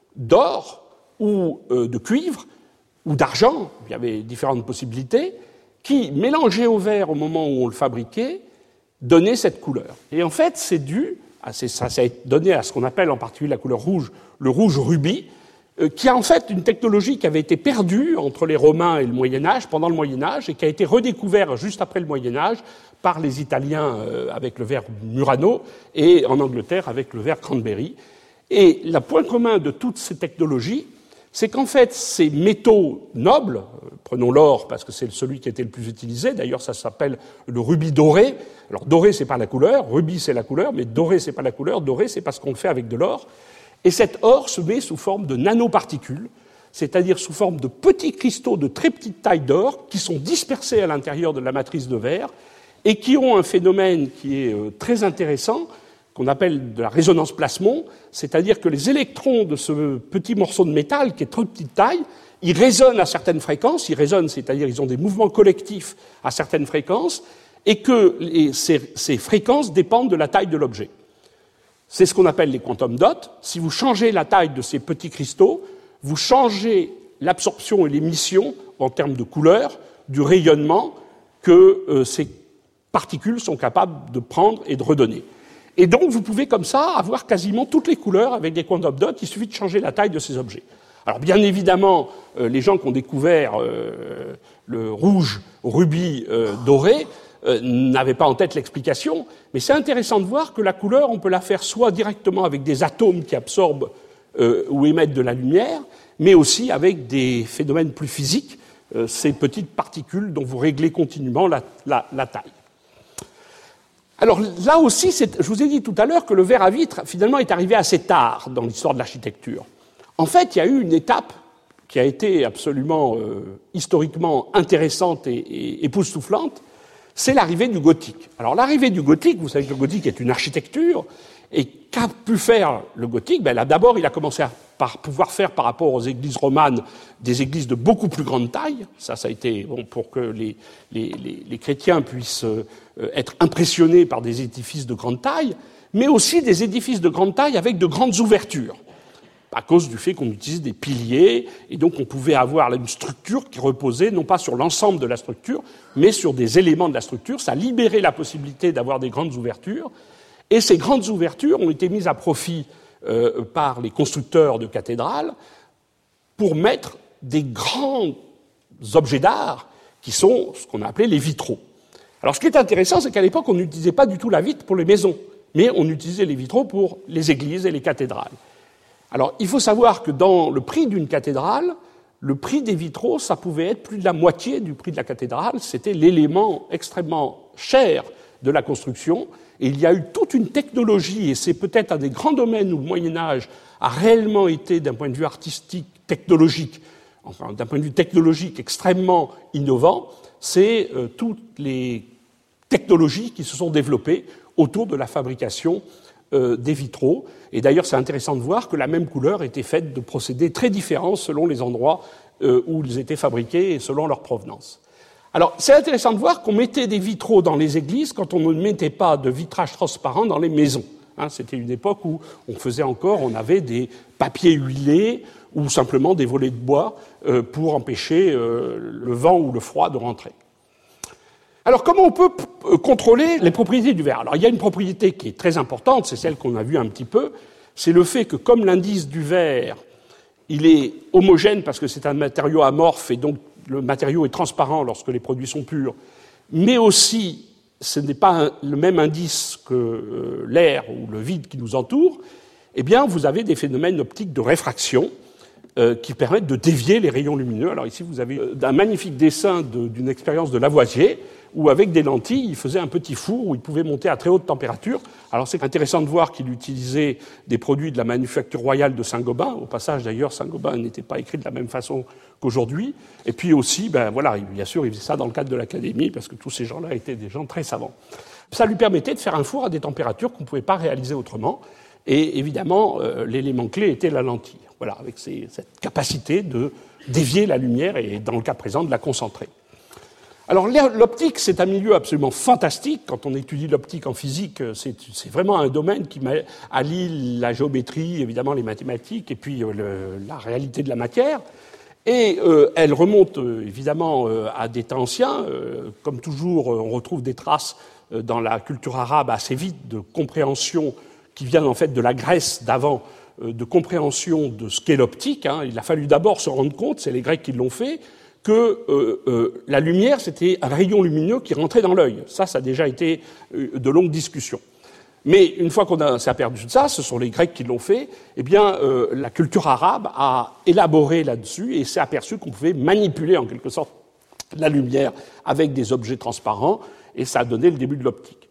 d'or ou de cuivre ou d'argent, il y avait différentes possibilités, qui, mélangées au verre au moment où on le fabriquait, donnaient cette couleur. Et en fait, c'est dû, ça a donné à ce qu'on appelle en particulier la couleur rouge, le rouge rubis, qui a en fait une technologie qui avait été perdue entre les Romains et le Moyen-Âge, pendant le Moyen-Âge, et qui a été redécouvert juste après le Moyen-Âge par les Italiens avec le verre Murano et en Angleterre avec le verre Cranberry. Et le point commun de toutes ces technologies, c'est qu'en fait, ces métaux nobles, prenons l'or parce que c'est celui qui était le plus utilisé, d'ailleurs ça s'appelle le rubis doré. Alors doré, c'est pas la couleur, rubis c'est la couleur, mais doré, c'est pas la couleur, doré, c'est parce qu'on le fait avec de l'or. Et cet or se met sous forme de nanoparticules, c'est-à-dire sous forme de petits cristaux de très petite taille d'or qui sont dispersés à l'intérieur de la matrice de verre et qui ont un phénomène qui est très intéressant, qu'on appelle de la résonance plasmon, c'est-à-dire que les électrons de ce petit morceau de métal, qui est de petite taille, ils résonnent à certaines fréquences, ils résonnent, c'est-à-dire ils ont des mouvements collectifs à certaines fréquences, et que ces fréquences dépendent de la taille de l'objet. C'est ce qu'on appelle les quantum dots. Si vous changez la taille de ces petits cristaux, vous changez l'absorption et l'émission, en termes de couleur, du rayonnement que ces particules sont capables de prendre et de redonner. Et donc, vous pouvez comme ça avoir quasiment toutes les couleurs avec des quantum dots, il suffit de changer la taille de ces objets. Alors, bien évidemment, les gens qui ont découvert le rouge rubis doré n'avaient pas en tête l'explication, mais c'est intéressant de voir que la couleur, on peut la faire soit directement avec des atomes qui absorbent ou émettent de la lumière, mais aussi avec des phénomènes plus physiques, ces petites particules dont vous réglez continuellement la taille. Alors là aussi, je vous ai dit tout à l'heure que le verre à vitre, finalement, est arrivé assez tard dans l'histoire de l'architecture. En fait, il y a eu une étape qui a été absolument historiquement intéressante et époustouflante, c'est l'arrivée du gothique. Alors l'arrivée du gothique, vous savez que le gothique est une architecture, et qu'a pu faire le gothique ? Là, d'abord, il a commencé par pouvoir faire, par rapport aux églises romanes, des églises de beaucoup plus grande taille. Ça a été pour que les chrétiens puissent être impressionnés par des édifices de grande taille, mais aussi des édifices de grande taille avec de grandes ouvertures. à cause du fait qu'on utilisait des piliers, et donc on pouvait avoir une structure qui reposait non pas sur l'ensemble de la structure, mais sur des éléments de la structure. Ça libérait la possibilité d'avoir des grandes ouvertures, et ces grandes ouvertures ont été mises à profit par les constructeurs de cathédrales pour mettre des grands objets d'art qui sont ce qu'on a appelé les vitraux. Alors ce qui est intéressant, c'est qu'à l'époque, on n'utilisait pas du tout la vitre pour les maisons, mais on utilisait les vitraux pour les églises et les cathédrales. Alors, il faut savoir que dans le prix d'une cathédrale, le prix des vitraux, ça pouvait être plus de la moitié du prix de la cathédrale. C'était l'élément extrêmement cher de la construction. Et il y a eu toute une technologie, et c'est peut-être un des grands domaines où le Moyen-Âge a réellement été, d'un point de vue artistique, technologique, enfin, d'un point de vue technologique extrêmement innovant, c'est toutes les technologies qui se sont développées autour de la fabrication des vitraux. Et d'ailleurs, c'est intéressant de voir que la même couleur était faite de procédés très différents selon les endroits où ils étaient fabriqués et selon leur provenance. Alors, c'est intéressant de voir qu'on mettait des vitraux dans les églises quand on ne mettait pas de vitrage transparent dans les maisons. C'était une époque où on avait des papiers huilés ou simplement des volets de bois pour empêcher le vent ou le froid de rentrer. Alors, comment on peut contrôler les propriétés du verre ? Alors, il y a une propriété qui est très importante, c'est celle qu'on a vue un petit peu, c'est le fait que comme l'indice du verre, il est homogène parce que c'est un matériau amorphe et donc le matériau est transparent lorsque les produits sont purs, mais aussi ce n'est pas le même indice que l'air ou le vide qui nous entoure, eh bien, vous avez des phénomènes optiques de réfraction qui permettent de dévier les rayons lumineux. Alors ici, vous avez un magnifique dessin d'une expérience de Lavoisier, où avec des lentilles, il faisait un petit four où il pouvait monter à très haute température. Alors c'est intéressant de voir qu'il utilisait des produits de la manufacture royale de Saint-Gobain. Au passage, d'ailleurs, Saint-Gobain n'était pas écrit de la même façon qu'aujourd'hui. Et puis aussi, bien sûr, il faisait ça dans le cadre de l'académie, parce que tous ces gens-là étaient des gens très savants. Ça lui permettait de faire un four à des températures qu'on ne pouvait pas réaliser autrement. Et évidemment, l'élément clé était la lentille. Voilà, avec cette capacité de dévier la lumière et, dans le cas présent, de la concentrer. Alors l'optique, c'est un milieu absolument fantastique. Quand on étudie l'optique en physique, c'est vraiment un domaine qui allie la géométrie, évidemment les mathématiques, et puis la réalité de la matière. Et elle remonte évidemment à des temps anciens. Comme toujours, on retrouve des traces dans la culture arabe assez vite de compréhension qui viennent en fait de la Grèce d'avant, de compréhension de ce qu'est l'optique. Il a fallu d'abord se rendre compte, c'est les Grecs qui l'ont fait, que la lumière, c'était un rayon lumineux qui rentrait dans l'œil. Ça a déjà été de longues discussions. Mais une fois qu'on s'est aperçu de ça, ce sont les Grecs qui l'ont fait, eh bien, la culture arabe a élaboré là-dessus et s'est aperçu qu'on pouvait manipuler en quelque sorte la lumière avec des objets transparents, et ça a donné le début de l'optique.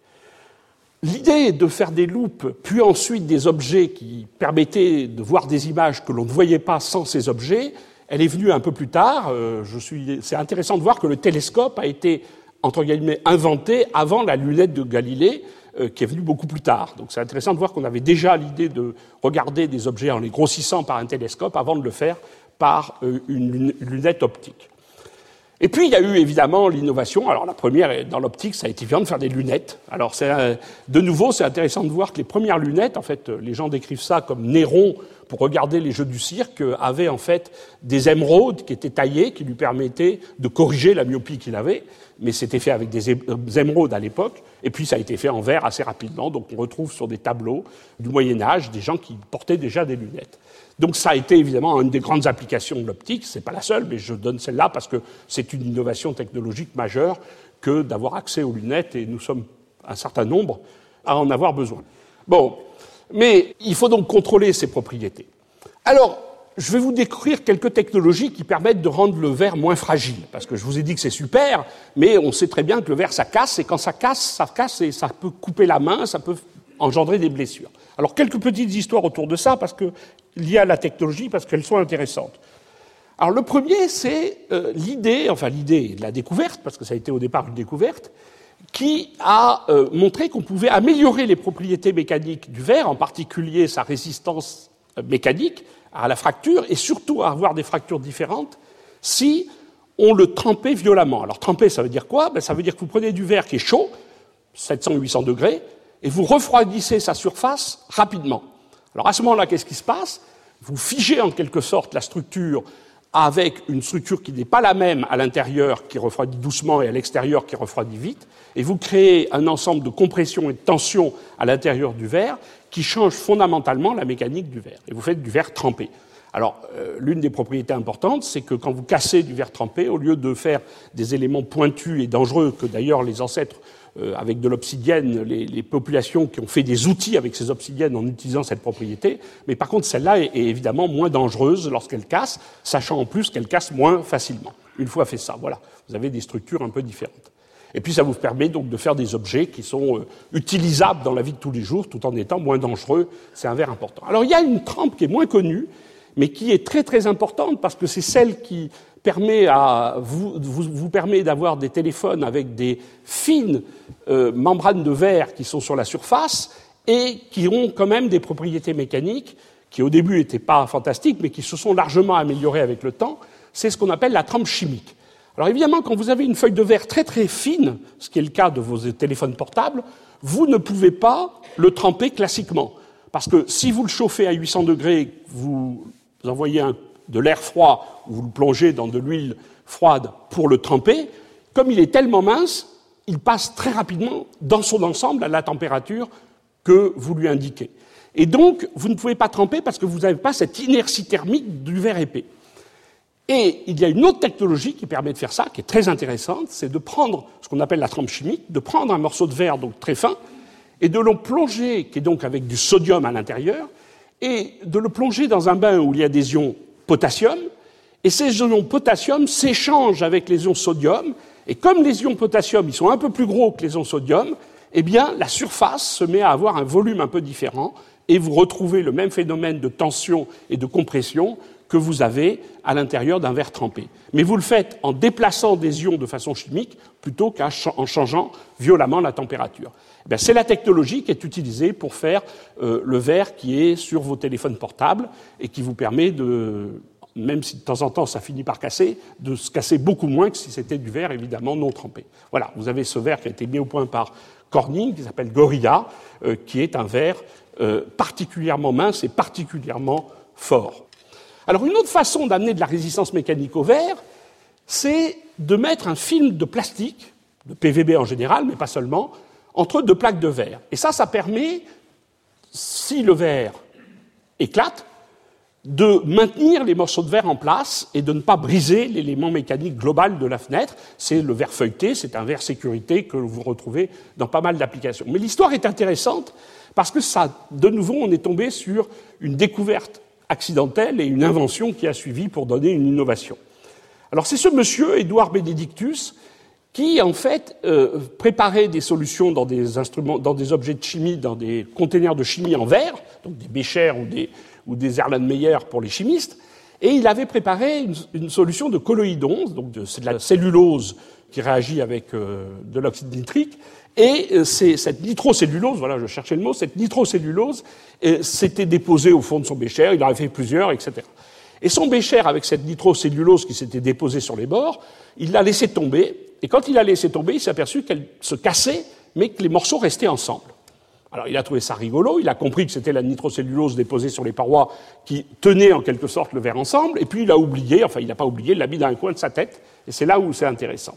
L'idée de faire des loupes, puis ensuite des objets qui permettaient de voir des images que l'on ne voyait pas sans ces objets, elle est venue un peu plus tard. C'est intéressant de voir que le télescope a été, entre guillemets, inventé avant la lunette de Galilée, qui est venue beaucoup plus tard. Donc c'est intéressant de voir qu'on avait déjà l'idée de regarder des objets en les grossissant par un télescope avant de le faire par une lunette optique. Et puis, il y a eu évidemment l'innovation. Alors, la première, dans l'optique, ça a été évident de faire des lunettes. Alors, de nouveau, c'est intéressant de voir que les premières lunettes, en fait, les gens décrivent ça comme Néron, pour regarder les jeux du cirque, avaient en fait des émeraudes qui étaient taillées, qui lui permettaient de corriger la myopie qu'il avait. Mais c'était fait avec des émeraudes à l'époque. Et puis, ça a été fait en verre assez rapidement. Donc, on retrouve sur des tableaux du Moyen-Âge des gens qui portaient déjà des lunettes. Donc ça a été évidemment une des grandes applications de l'optique, c'est pas la seule, mais je donne celle-là parce que c'est une innovation technologique majeure que d'avoir accès aux lunettes, et nous sommes un certain nombre à en avoir besoin. Bon, mais il faut donc contrôler ces propriétés. Alors, je vais vous décrire quelques technologies qui permettent de rendre le verre moins fragile, parce que je vous ai dit que c'est super, mais on sait très bien que le verre ça casse, et quand ça casse et ça peut couper la main, ça peut engendrer des blessures. Alors, quelques petites histoires autour de ça, parce que liées à la technologie, parce qu'elles sont intéressantes. Alors, le premier, c'est l'idée de la découverte, parce que ça a été au départ une découverte, qui a montré qu'on pouvait améliorer les propriétés mécaniques du verre, en particulier sa résistance mécanique à la fracture, et surtout à avoir des fractures différentes, si on le trempait violemment. Alors, tremper, ça veut dire quoi ? Ça veut dire que vous prenez du verre qui est chaud, 700-800 degrés, et vous refroidissez sa surface rapidement. Alors à ce moment-là, qu'est-ce qui se passe ? vous figez en quelque sorte la structure avec une structure qui n'est pas la même à l'intérieur, qui refroidit doucement, et à l'extérieur, qui refroidit vite, et vous créez un ensemble de compression et de tension à l'intérieur du verre qui change fondamentalement la mécanique du verre. Et vous faites du verre trempé. Alors, l'une des propriétés importantes, c'est que quand vous cassez du verre trempé, au lieu de faire des éléments pointus et dangereux, que d'ailleurs les ancêtres, avec de l'obsidienne, les populations qui ont fait des outils avec ces obsidiennes en utilisant cette propriété, mais par contre celle-là est évidemment moins dangereuse lorsqu'elle casse, sachant en plus qu'elle casse moins facilement. Une fois fait ça, voilà, vous avez des structures un peu différentes. Et puis ça vous permet donc de faire des objets qui sont utilisables dans la vie de tous les jours, tout en étant moins dangereux. C'est un verre important. Alors il y a une trempe qui est moins connue, mais qui est très très importante parce que c'est celle qui permet vous permet d'avoir des téléphones avec des fines membranes de verre qui sont sur la surface et qui ont quand même des propriétés mécaniques qui au début n'étaient pas fantastiques, mais qui se sont largement améliorées avec le temps. C'est ce qu'on appelle la trempe chimique. Alors évidemment, quand vous avez une feuille de verre très très fine, ce qui est le cas de vos téléphones portables, vous ne pouvez pas le tremper classiquement. Parce que si vous le chauffez à 800 degrés, vous envoyez de l'air froid, ou vous le plongez dans de l'huile froide pour le tremper, comme il est tellement mince, il passe très rapidement dans son ensemble à la température que vous lui indiquez. Et donc, vous ne pouvez pas tremper parce que vous n'avez pas cette inertie thermique du verre épais. Et il y a une autre technologie qui permet de faire ça, qui est très intéressante, c'est de prendre ce qu'on appelle la trempe chimique, de prendre un morceau de verre donc très fin, et de le plonger, qui est donc avec du sodium à l'intérieur, et de le plonger dans un bain où il y a des ions potassium, et ces ions potassium s'échangent avec les ions sodium, et comme les ions potassium ils sont un peu plus gros que les ions sodium, eh bien la surface se met à avoir un volume un peu différent, et vous retrouvez le même phénomène de tension et de compression que vous avez à l'intérieur d'un verre trempé. Mais vous le faites en déplaçant des ions de façon chimique plutôt qu'en changeant violemment la température. Eh c'est la technologie qui est utilisée pour faire le verre qui est sur vos téléphones portables et qui vous permet de, même si de temps en temps ça finit par casser, de se casser beaucoup moins que si c'était du verre évidemment non trempé. Voilà, vous avez ce verre qui a été mis au point par Corning, qui s'appelle Gorilla, qui est un verre particulièrement mince et particulièrement fort. Alors une autre façon d'amener de la résistance mécanique au verre, c'est de mettre un film de plastique, de PVB en général, mais pas seulement, entre deux plaques de verre. Et ça permet, si le verre éclate, de maintenir les morceaux de verre en place et de ne pas briser l'élément mécanique global de la fenêtre. C'est le verre feuilleté, c'est un verre sécurité que vous retrouvez dans pas mal d'applications. Mais l'histoire est intéressante parce que ça, de nouveau, on est tombé sur une découverte accidentelle et une invention qui a suivi pour donner une innovation. Alors c'est ce monsieur, Édouard Benedictus, qui en fait préparait des solutions dans des instruments, dans des objets de chimie, dans des containers de chimie en verre, donc des Becher ou des Erlenmeyer pour les chimistes, et il avait préparé une solution de colloïdon, donc c'est de la cellulose qui réagit avec de l'oxyde nitrique, et cette nitrocellulose, voilà, je cherchais le mot, cette nitrocellulose s'était déposée au fond de son bécher, il en avait fait plusieurs, etc. Et son bécher, avec cette nitrocellulose qui s'était déposée sur les bords, il l'a laissé tomber, et quand il l'a laissé tomber, il s'est aperçu qu'elle se cassait, mais que les morceaux restaient ensemble. Alors il a trouvé ça rigolo, il a compris que c'était la nitrocellulose déposée sur les parois qui tenait en quelque sorte le verre ensemble, et puis il a oublié, enfin il n'a pas oublié, il l'a mis dans un coin de sa tête, et c'est là où c'est intéressant.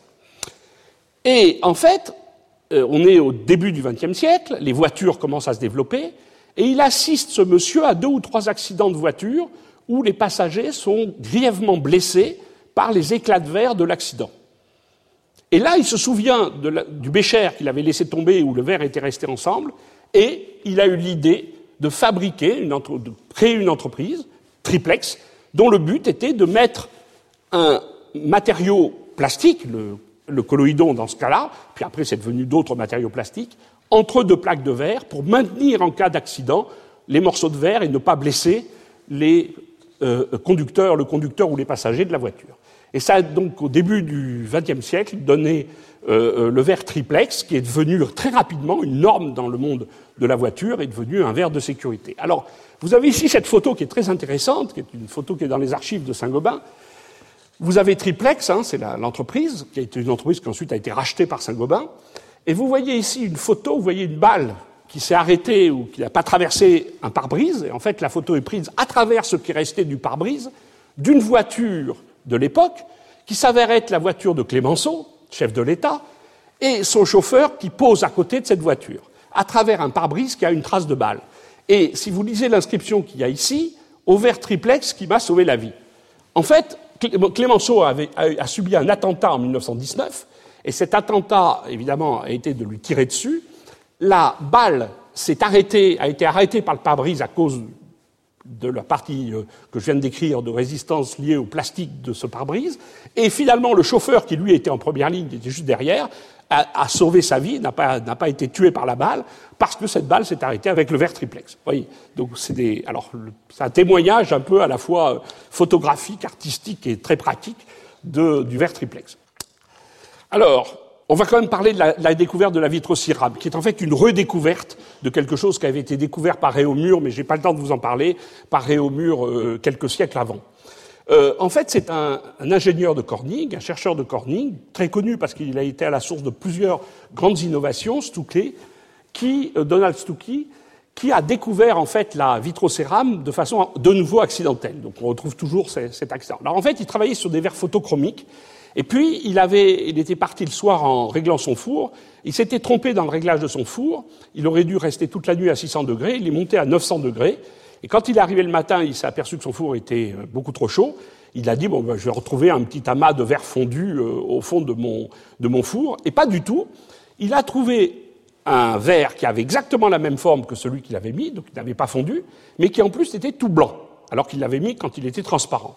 Et en fait, on est au début du XXe siècle, les voitures commencent à se développer, et il assiste, ce monsieur, à 2 ou 3 accidents de voiture où les passagers sont grièvement blessés par les éclats de verre de l'accident. Et là, il se souvient du bécher qu'il avait laissé tomber où le verre était resté ensemble, et il a eu l'idée de de créer une entreprise, Triplex, dont le but était de mettre un matériau plastique, le colloïdon dans ce cas-là, puis après c'est devenu d'autres matériaux plastiques, entre 2 plaques de verre pour maintenir en cas d'accident les morceaux de verre et ne pas blesser le conducteur ou les passagers de la voiture. Et ça a donc au début du XXe siècle donné le verre triplex qui est devenu très rapidement une norme dans le monde de la voiture et devenu un verre de sécurité. Alors vous avez ici cette photo qui est très intéressante, qui est une photo qui est dans les archives de Saint-Gobain. Vous avez Triplex, c'est l'entreprise, qui a été une entreprise qui ensuite a été rachetée par Saint-Gobain. Et vous voyez ici une photo, vous voyez une balle qui s'est arrêté ou qui n'a pas traversé un pare-brise. Et en fait, la photo est prise à travers ce qui restait du pare-brise d'une voiture de l'époque qui s'avère être la voiture de Clémenceau, chef de l'État, et son chauffeur qui pose à côté de cette voiture, à travers un pare-brise qui a une trace de balle. Et si vous lisez l'inscription qu'il y a ici, « Au vert triplex qui m'a sauvé la vie ». En fait, Clémenceau a subi un attentat en 1919, et cet attentat, évidemment, a été de lui tirer dessus. La balle a été arrêtée par le pare-brise à cause de la partie que je viens de décrire de résistance liée au plastique de ce pare-brise. Et finalement, le chauffeur, qui lui était en première ligne, qui était juste derrière, a sauvé sa vie, n'a pas été tué par la balle, parce que cette balle s'est arrêtée avec le vert triplex. Vous voyez, donc c'est un témoignage un peu à la fois photographique, artistique et très pratique du vert triplex. Alors, on va quand même parler de la découverte de la vitrocérame, qui est en fait une redécouverte de quelque chose qui avait été découvert par Réaumur, mais j'ai pas le temps de vous en parler, par Réaumur quelques siècles avant. En fait, c'est un ingénieur de Corning, un chercheur de Corning, très connu parce qu'il a été à la source de plusieurs grandes innovations, Donald Stuckey, qui a découvert en fait la vitrocérame de façon de nouveau accidentelle. Donc on retrouve toujours cet accident. Alors en fait, il travaillait sur des verres photochromiques, et puis il était parti le soir en réglant son four, il s'était trompé dans le réglage de son four, il aurait dû rester toute la nuit à 600 degrés, il est monté à 900 degrés, et quand il est arrivé le matin, il s'est aperçu que son four était beaucoup trop chaud. Il a dit, je vais retrouver un petit amas de verre fondu au fond de mon four. Et pas du tout. Il a trouvé un verre qui avait exactement la même forme que celui qu'il avait mis, donc il n'avait pas fondu, mais qui en plus était tout blanc, alors qu'il l'avait mis quand il était transparent.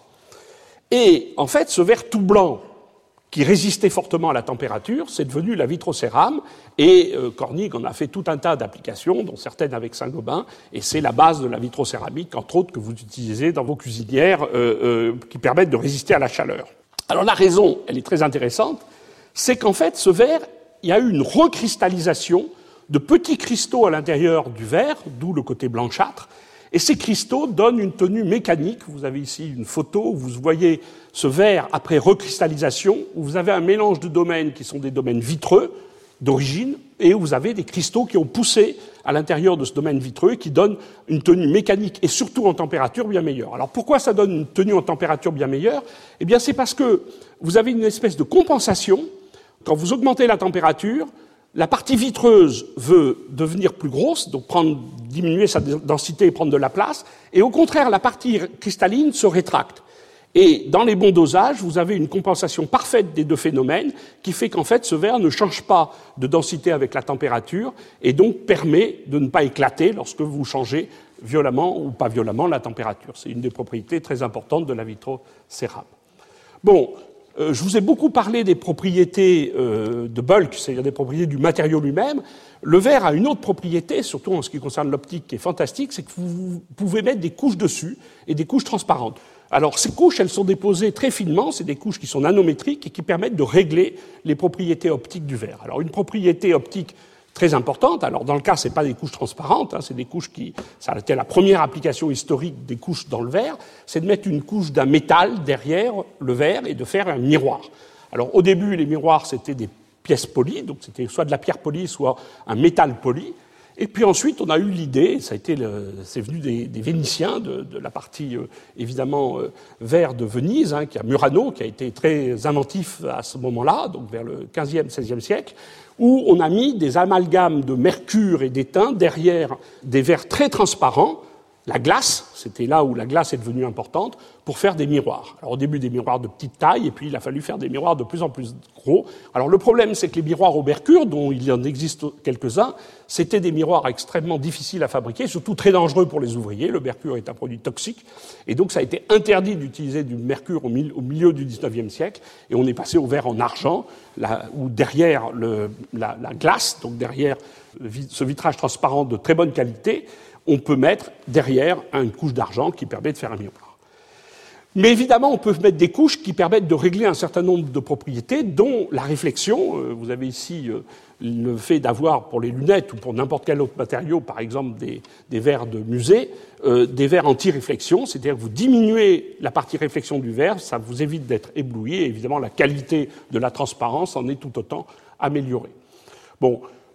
Et en fait, ce verre tout blanc, qui résistait fortement à la température, c'est devenu la vitrocérame, et Corning en a fait tout un tas d'applications, dont certaines avec Saint-Gobain, et c'est la base de la vitrocéramique, entre autres, que vous utilisez dans vos cuisinières, qui permettent de résister à la chaleur. Alors la raison, elle est très intéressante, c'est qu'en fait, ce verre, il y a eu une recristallisation de petits cristaux à l'intérieur du verre, d'où le côté blanchâtre, et ces cristaux donnent une tenue mécanique. Vous avez ici une photo où vous voyez ce verre après recristallisation, où vous avez un mélange de domaines qui sont des domaines vitreux d'origine, et où vous avez des cristaux qui ont poussé à l'intérieur de ce domaine vitreux qui donnent une tenue mécanique et surtout en température bien meilleure. Alors pourquoi ça donne une tenue en température bien meilleure ? Eh bien c'est parce que vous avez une espèce de compensation. Quand vous augmentez la température, la partie vitreuse veut devenir plus grosse, donc diminuer sa densité et prendre de la place, et au contraire, la partie cristalline se rétracte. Et dans les bons dosages, vous avez une compensation parfaite des deux phénomènes qui fait qu'en fait, ce verre ne change pas de densité avec la température et donc permet de ne pas éclater lorsque vous changez violemment ou pas violemment la température. C'est une des propriétés très importantes de la vitrocérame. Bon. Je vous ai beaucoup parlé des propriétés de bulk, c'est-à-dire des propriétés du matériau lui-même. Le verre a une autre propriété, surtout en ce qui concerne l'optique, qui est fantastique, c'est que vous pouvez mettre des couches dessus et des couches transparentes. Alors ces couches, elles sont déposées très finement, c'est des couches qui sont nanométriques et qui permettent de régler les propriétés optiques du verre. Alors une propriété optique très importante, alors dans le cas, c'est pas des couches transparentes, c'est des couches ça a été la première application historique des couches dans le verre, c'est de mettre une couche d'un métal derrière le verre et de faire un miroir. Alors au début, les miroirs, c'était des pièces polies, donc c'était soit de la pierre polie, soit un métal poli. Et puis ensuite, on a eu l'idée, c'est venu des Vénitiens, de la partie évidemment verre de Venise, qui a Murano, qui a été très inventif à ce moment-là, donc vers le 15e, 16e siècle, où on a mis des amalgames de mercure et d'étain derrière des verres très transparents, la glace, c'était là où la glace est devenue importante, pour faire des miroirs. Alors au début des miroirs de petite taille, et puis il a fallu faire des miroirs de plus en plus gros. Alors le problème, c'est que les miroirs au mercure, dont il en existe quelques-uns, c'était des miroirs extrêmement difficiles à fabriquer, surtout très dangereux pour les ouvriers. Le mercure est un produit toxique, et donc ça a été interdit d'utiliser du mercure au milieu du XIXe siècle, et on est passé au verre en argent, où derrière la glace, donc derrière ce vitrage transparent de très bonne qualité, on peut mettre derrière une couche d'argent qui permet de faire un miroir. Mais évidemment, on peut mettre des couches qui permettent de régler un certain nombre de propriétés, dont la réflexion. Vous avez ici le fait d'avoir, pour les lunettes ou pour n'importe quel autre matériau, par exemple des verres de musée, des verres anti-réflexion, c'est-à-dire que vous diminuez la partie réflexion du verre, ça vous évite d'être ébloui, et évidemment la qualité de la transparence en est tout autant améliorée. Bon.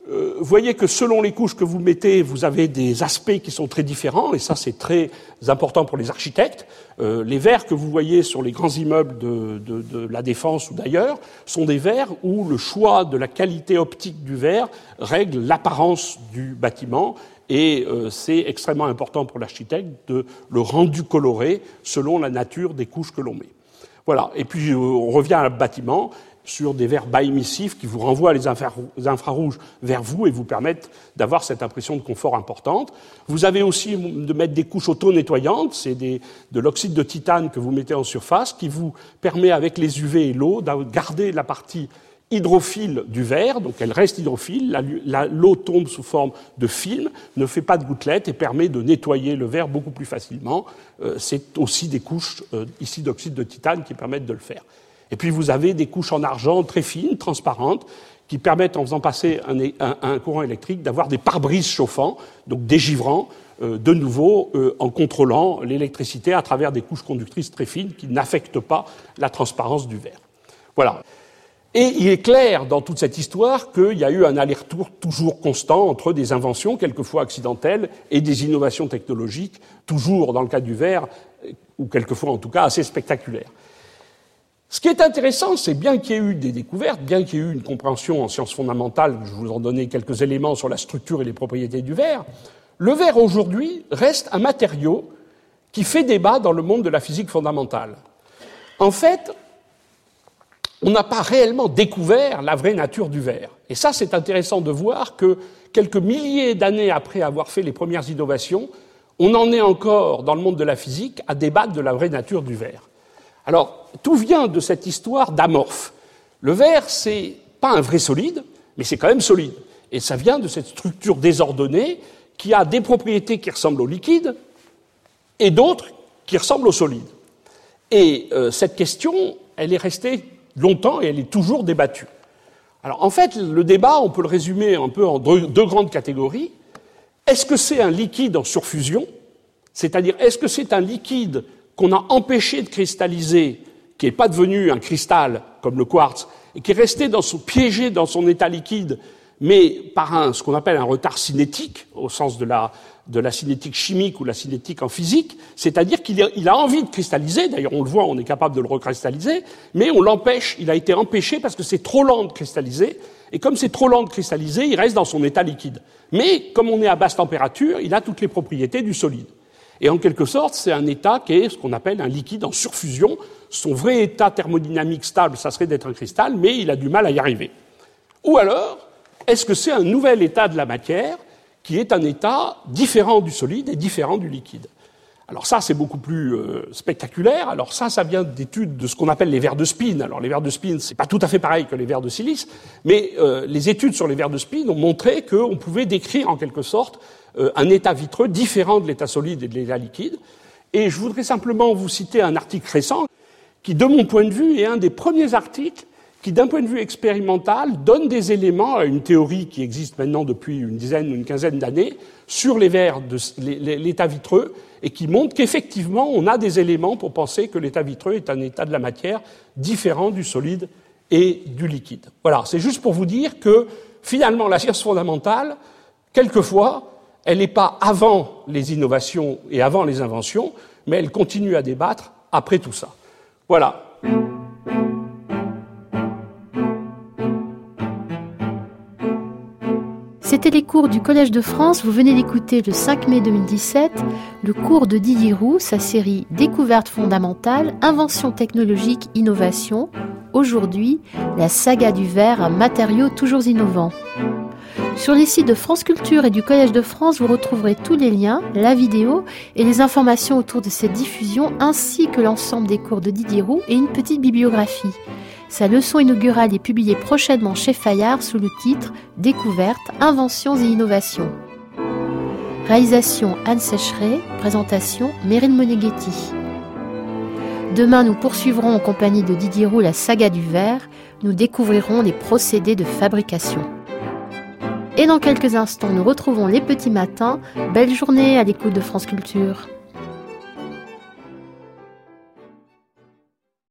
voyez que selon les couches que vous mettez, vous avez des aspects qui sont très différents, et ça c'est très important pour les architectes. Les verres que vous voyez sur les grands immeubles de la Défense ou d'ailleurs sont des verres où le choix de la qualité optique du verre règle l'apparence du bâtiment, et c'est extrêmement important pour l'architecte de le rendu coloré selon la nature des couches que l'on met. Voilà, et puis on revient à un bâtiment sur des verres bas émissifs qui vous renvoient les infrarouges vers vous et vous permettent d'avoir cette impression de confort importante. Vous avez aussi de mettre des couches auto-nettoyantes, c'est de l'oxyde de titane que vous mettez en surface qui vous permet avec les UV et l'eau de garder la partie hydrophile du verre, donc elle reste hydrophile, l'eau tombe sous forme de film, ne fait pas de gouttelettes et permet de nettoyer le verre beaucoup plus facilement. C'est aussi des couches ici d'oxyde de titane qui permettent de le faire. Et puis vous avez des couches en argent très fines, transparentes, qui permettent, en faisant passer un courant électrique, d'avoir des pare-brises chauffants, donc dégivrants, de nouveau en contrôlant l'électricité à travers des couches conductrices très fines qui n'affectent pas la transparence du verre. Voilà. Et il est clair dans toute cette histoire qu'il y a eu un aller-retour toujours constant entre des inventions, quelquefois accidentelles, et des innovations technologiques, toujours dans le cas du verre, ou quelquefois en tout cas assez spectaculaires. Ce qui est intéressant, c'est bien qu'il y ait eu des découvertes, bien qu'il y ait eu une compréhension en sciences fondamentales, je vous en donnais quelques éléments sur la structure et les propriétés du verre, le verre aujourd'hui reste un matériau qui fait débat dans le monde de la physique fondamentale. En fait, on n'a pas réellement découvert la vraie nature du verre. Et ça, c'est intéressant de voir que quelques milliers d'années après avoir fait les premières innovations, on en est encore, dans le monde de la physique, à débattre de la vraie nature du verre. Alors, tout vient de cette histoire d'amorphe. Le verre, c'est pas un vrai solide, mais c'est quand même solide. Et ça vient de cette structure désordonnée qui a des propriétés qui ressemblent au liquide et d'autres qui ressemblent au solide. Et cette question, elle est restée longtemps et elle est toujours débattue. Alors, en fait, le débat, on peut le résumer un peu en deux grandes catégories. Est-ce que c'est un liquide en surfusion? C'est-à-dire, est-ce que c'est un liquide qu'on a empêché de cristalliser, qui n'est pas devenu un cristal comme le quartz, et qui est resté piégé dans son état liquide, mais par ce qu'on appelle un retard cinétique, au sens de la cinétique chimique ou la cinétique en physique, c'est-à-dire qu'il a envie de cristalliser, d'ailleurs on le voit, on est capable de le recristalliser, mais on l'empêche, il a été empêché parce que c'est trop lent de cristalliser, et comme c'est trop lent de cristalliser, il reste dans son état liquide. Mais comme on est à basse température, il a toutes les propriétés du solide. Et en quelque sorte, c'est un état qui est ce qu'on appelle un liquide en surfusion. Son vrai état thermodynamique stable, ça serait d'être un cristal, mais il a du mal à y arriver. Ou alors, est-ce que c'est un nouvel état de la matière qui est un état différent du solide et différent du liquide? Alors ça, c'est beaucoup plus spectaculaire. Alors ça vient d'études de ce qu'on appelle les verres de spin. Alors les verres de spin, c'est pas tout à fait pareil que les verres de silice, mais les études sur les verres de spin ont montré qu'on pouvait décrire en quelque sorte un état vitreux différent de l'état solide et de l'état liquide. Et je voudrais simplement vous citer un article récent qui, de mon point de vue, est un des premiers articles qui, d'un point de vue expérimental, donne des éléments à une théorie qui existe maintenant depuis une dizaine ou une quinzaine d'années sur les verres de l'état vitreux et qui montre qu'effectivement, on a des éléments pour penser que l'état vitreux est un état de la matière différent du solide et du liquide. Voilà, c'est juste pour vous dire que, finalement, la science fondamentale, quelquefois, elle n'est pas avant les innovations et avant les inventions, mais elle continue à débattre après tout ça. Voilà. C'était les cours du Collège de France. Vous venez d'écouter le 5 mai 2017 le cours de Didier Roux, sa série Découvertes fondamentales, inventions technologiques, innovation. Aujourd'hui, la saga du verre, un matériau toujours innovant. Sur les sites de France Culture et du Collège de France, vous retrouverez tous les liens, la vidéo et les informations autour de cette diffusion, ainsi que l'ensemble des cours de Didier Roux et une petite bibliographie. Sa leçon inaugurale est publiée prochainement chez Fayard sous le titre « Découvertes, inventions et innovations ». Réalisation Anne Sécheret, présentation Meryl Moneghetti. Demain, nous poursuivrons en compagnie de Didier Roux la saga du verre. Nous découvrirons les procédés de fabrication. Et dans quelques instants, nous retrouvons les petits matins. Belle journée à l'écoute de France Culture.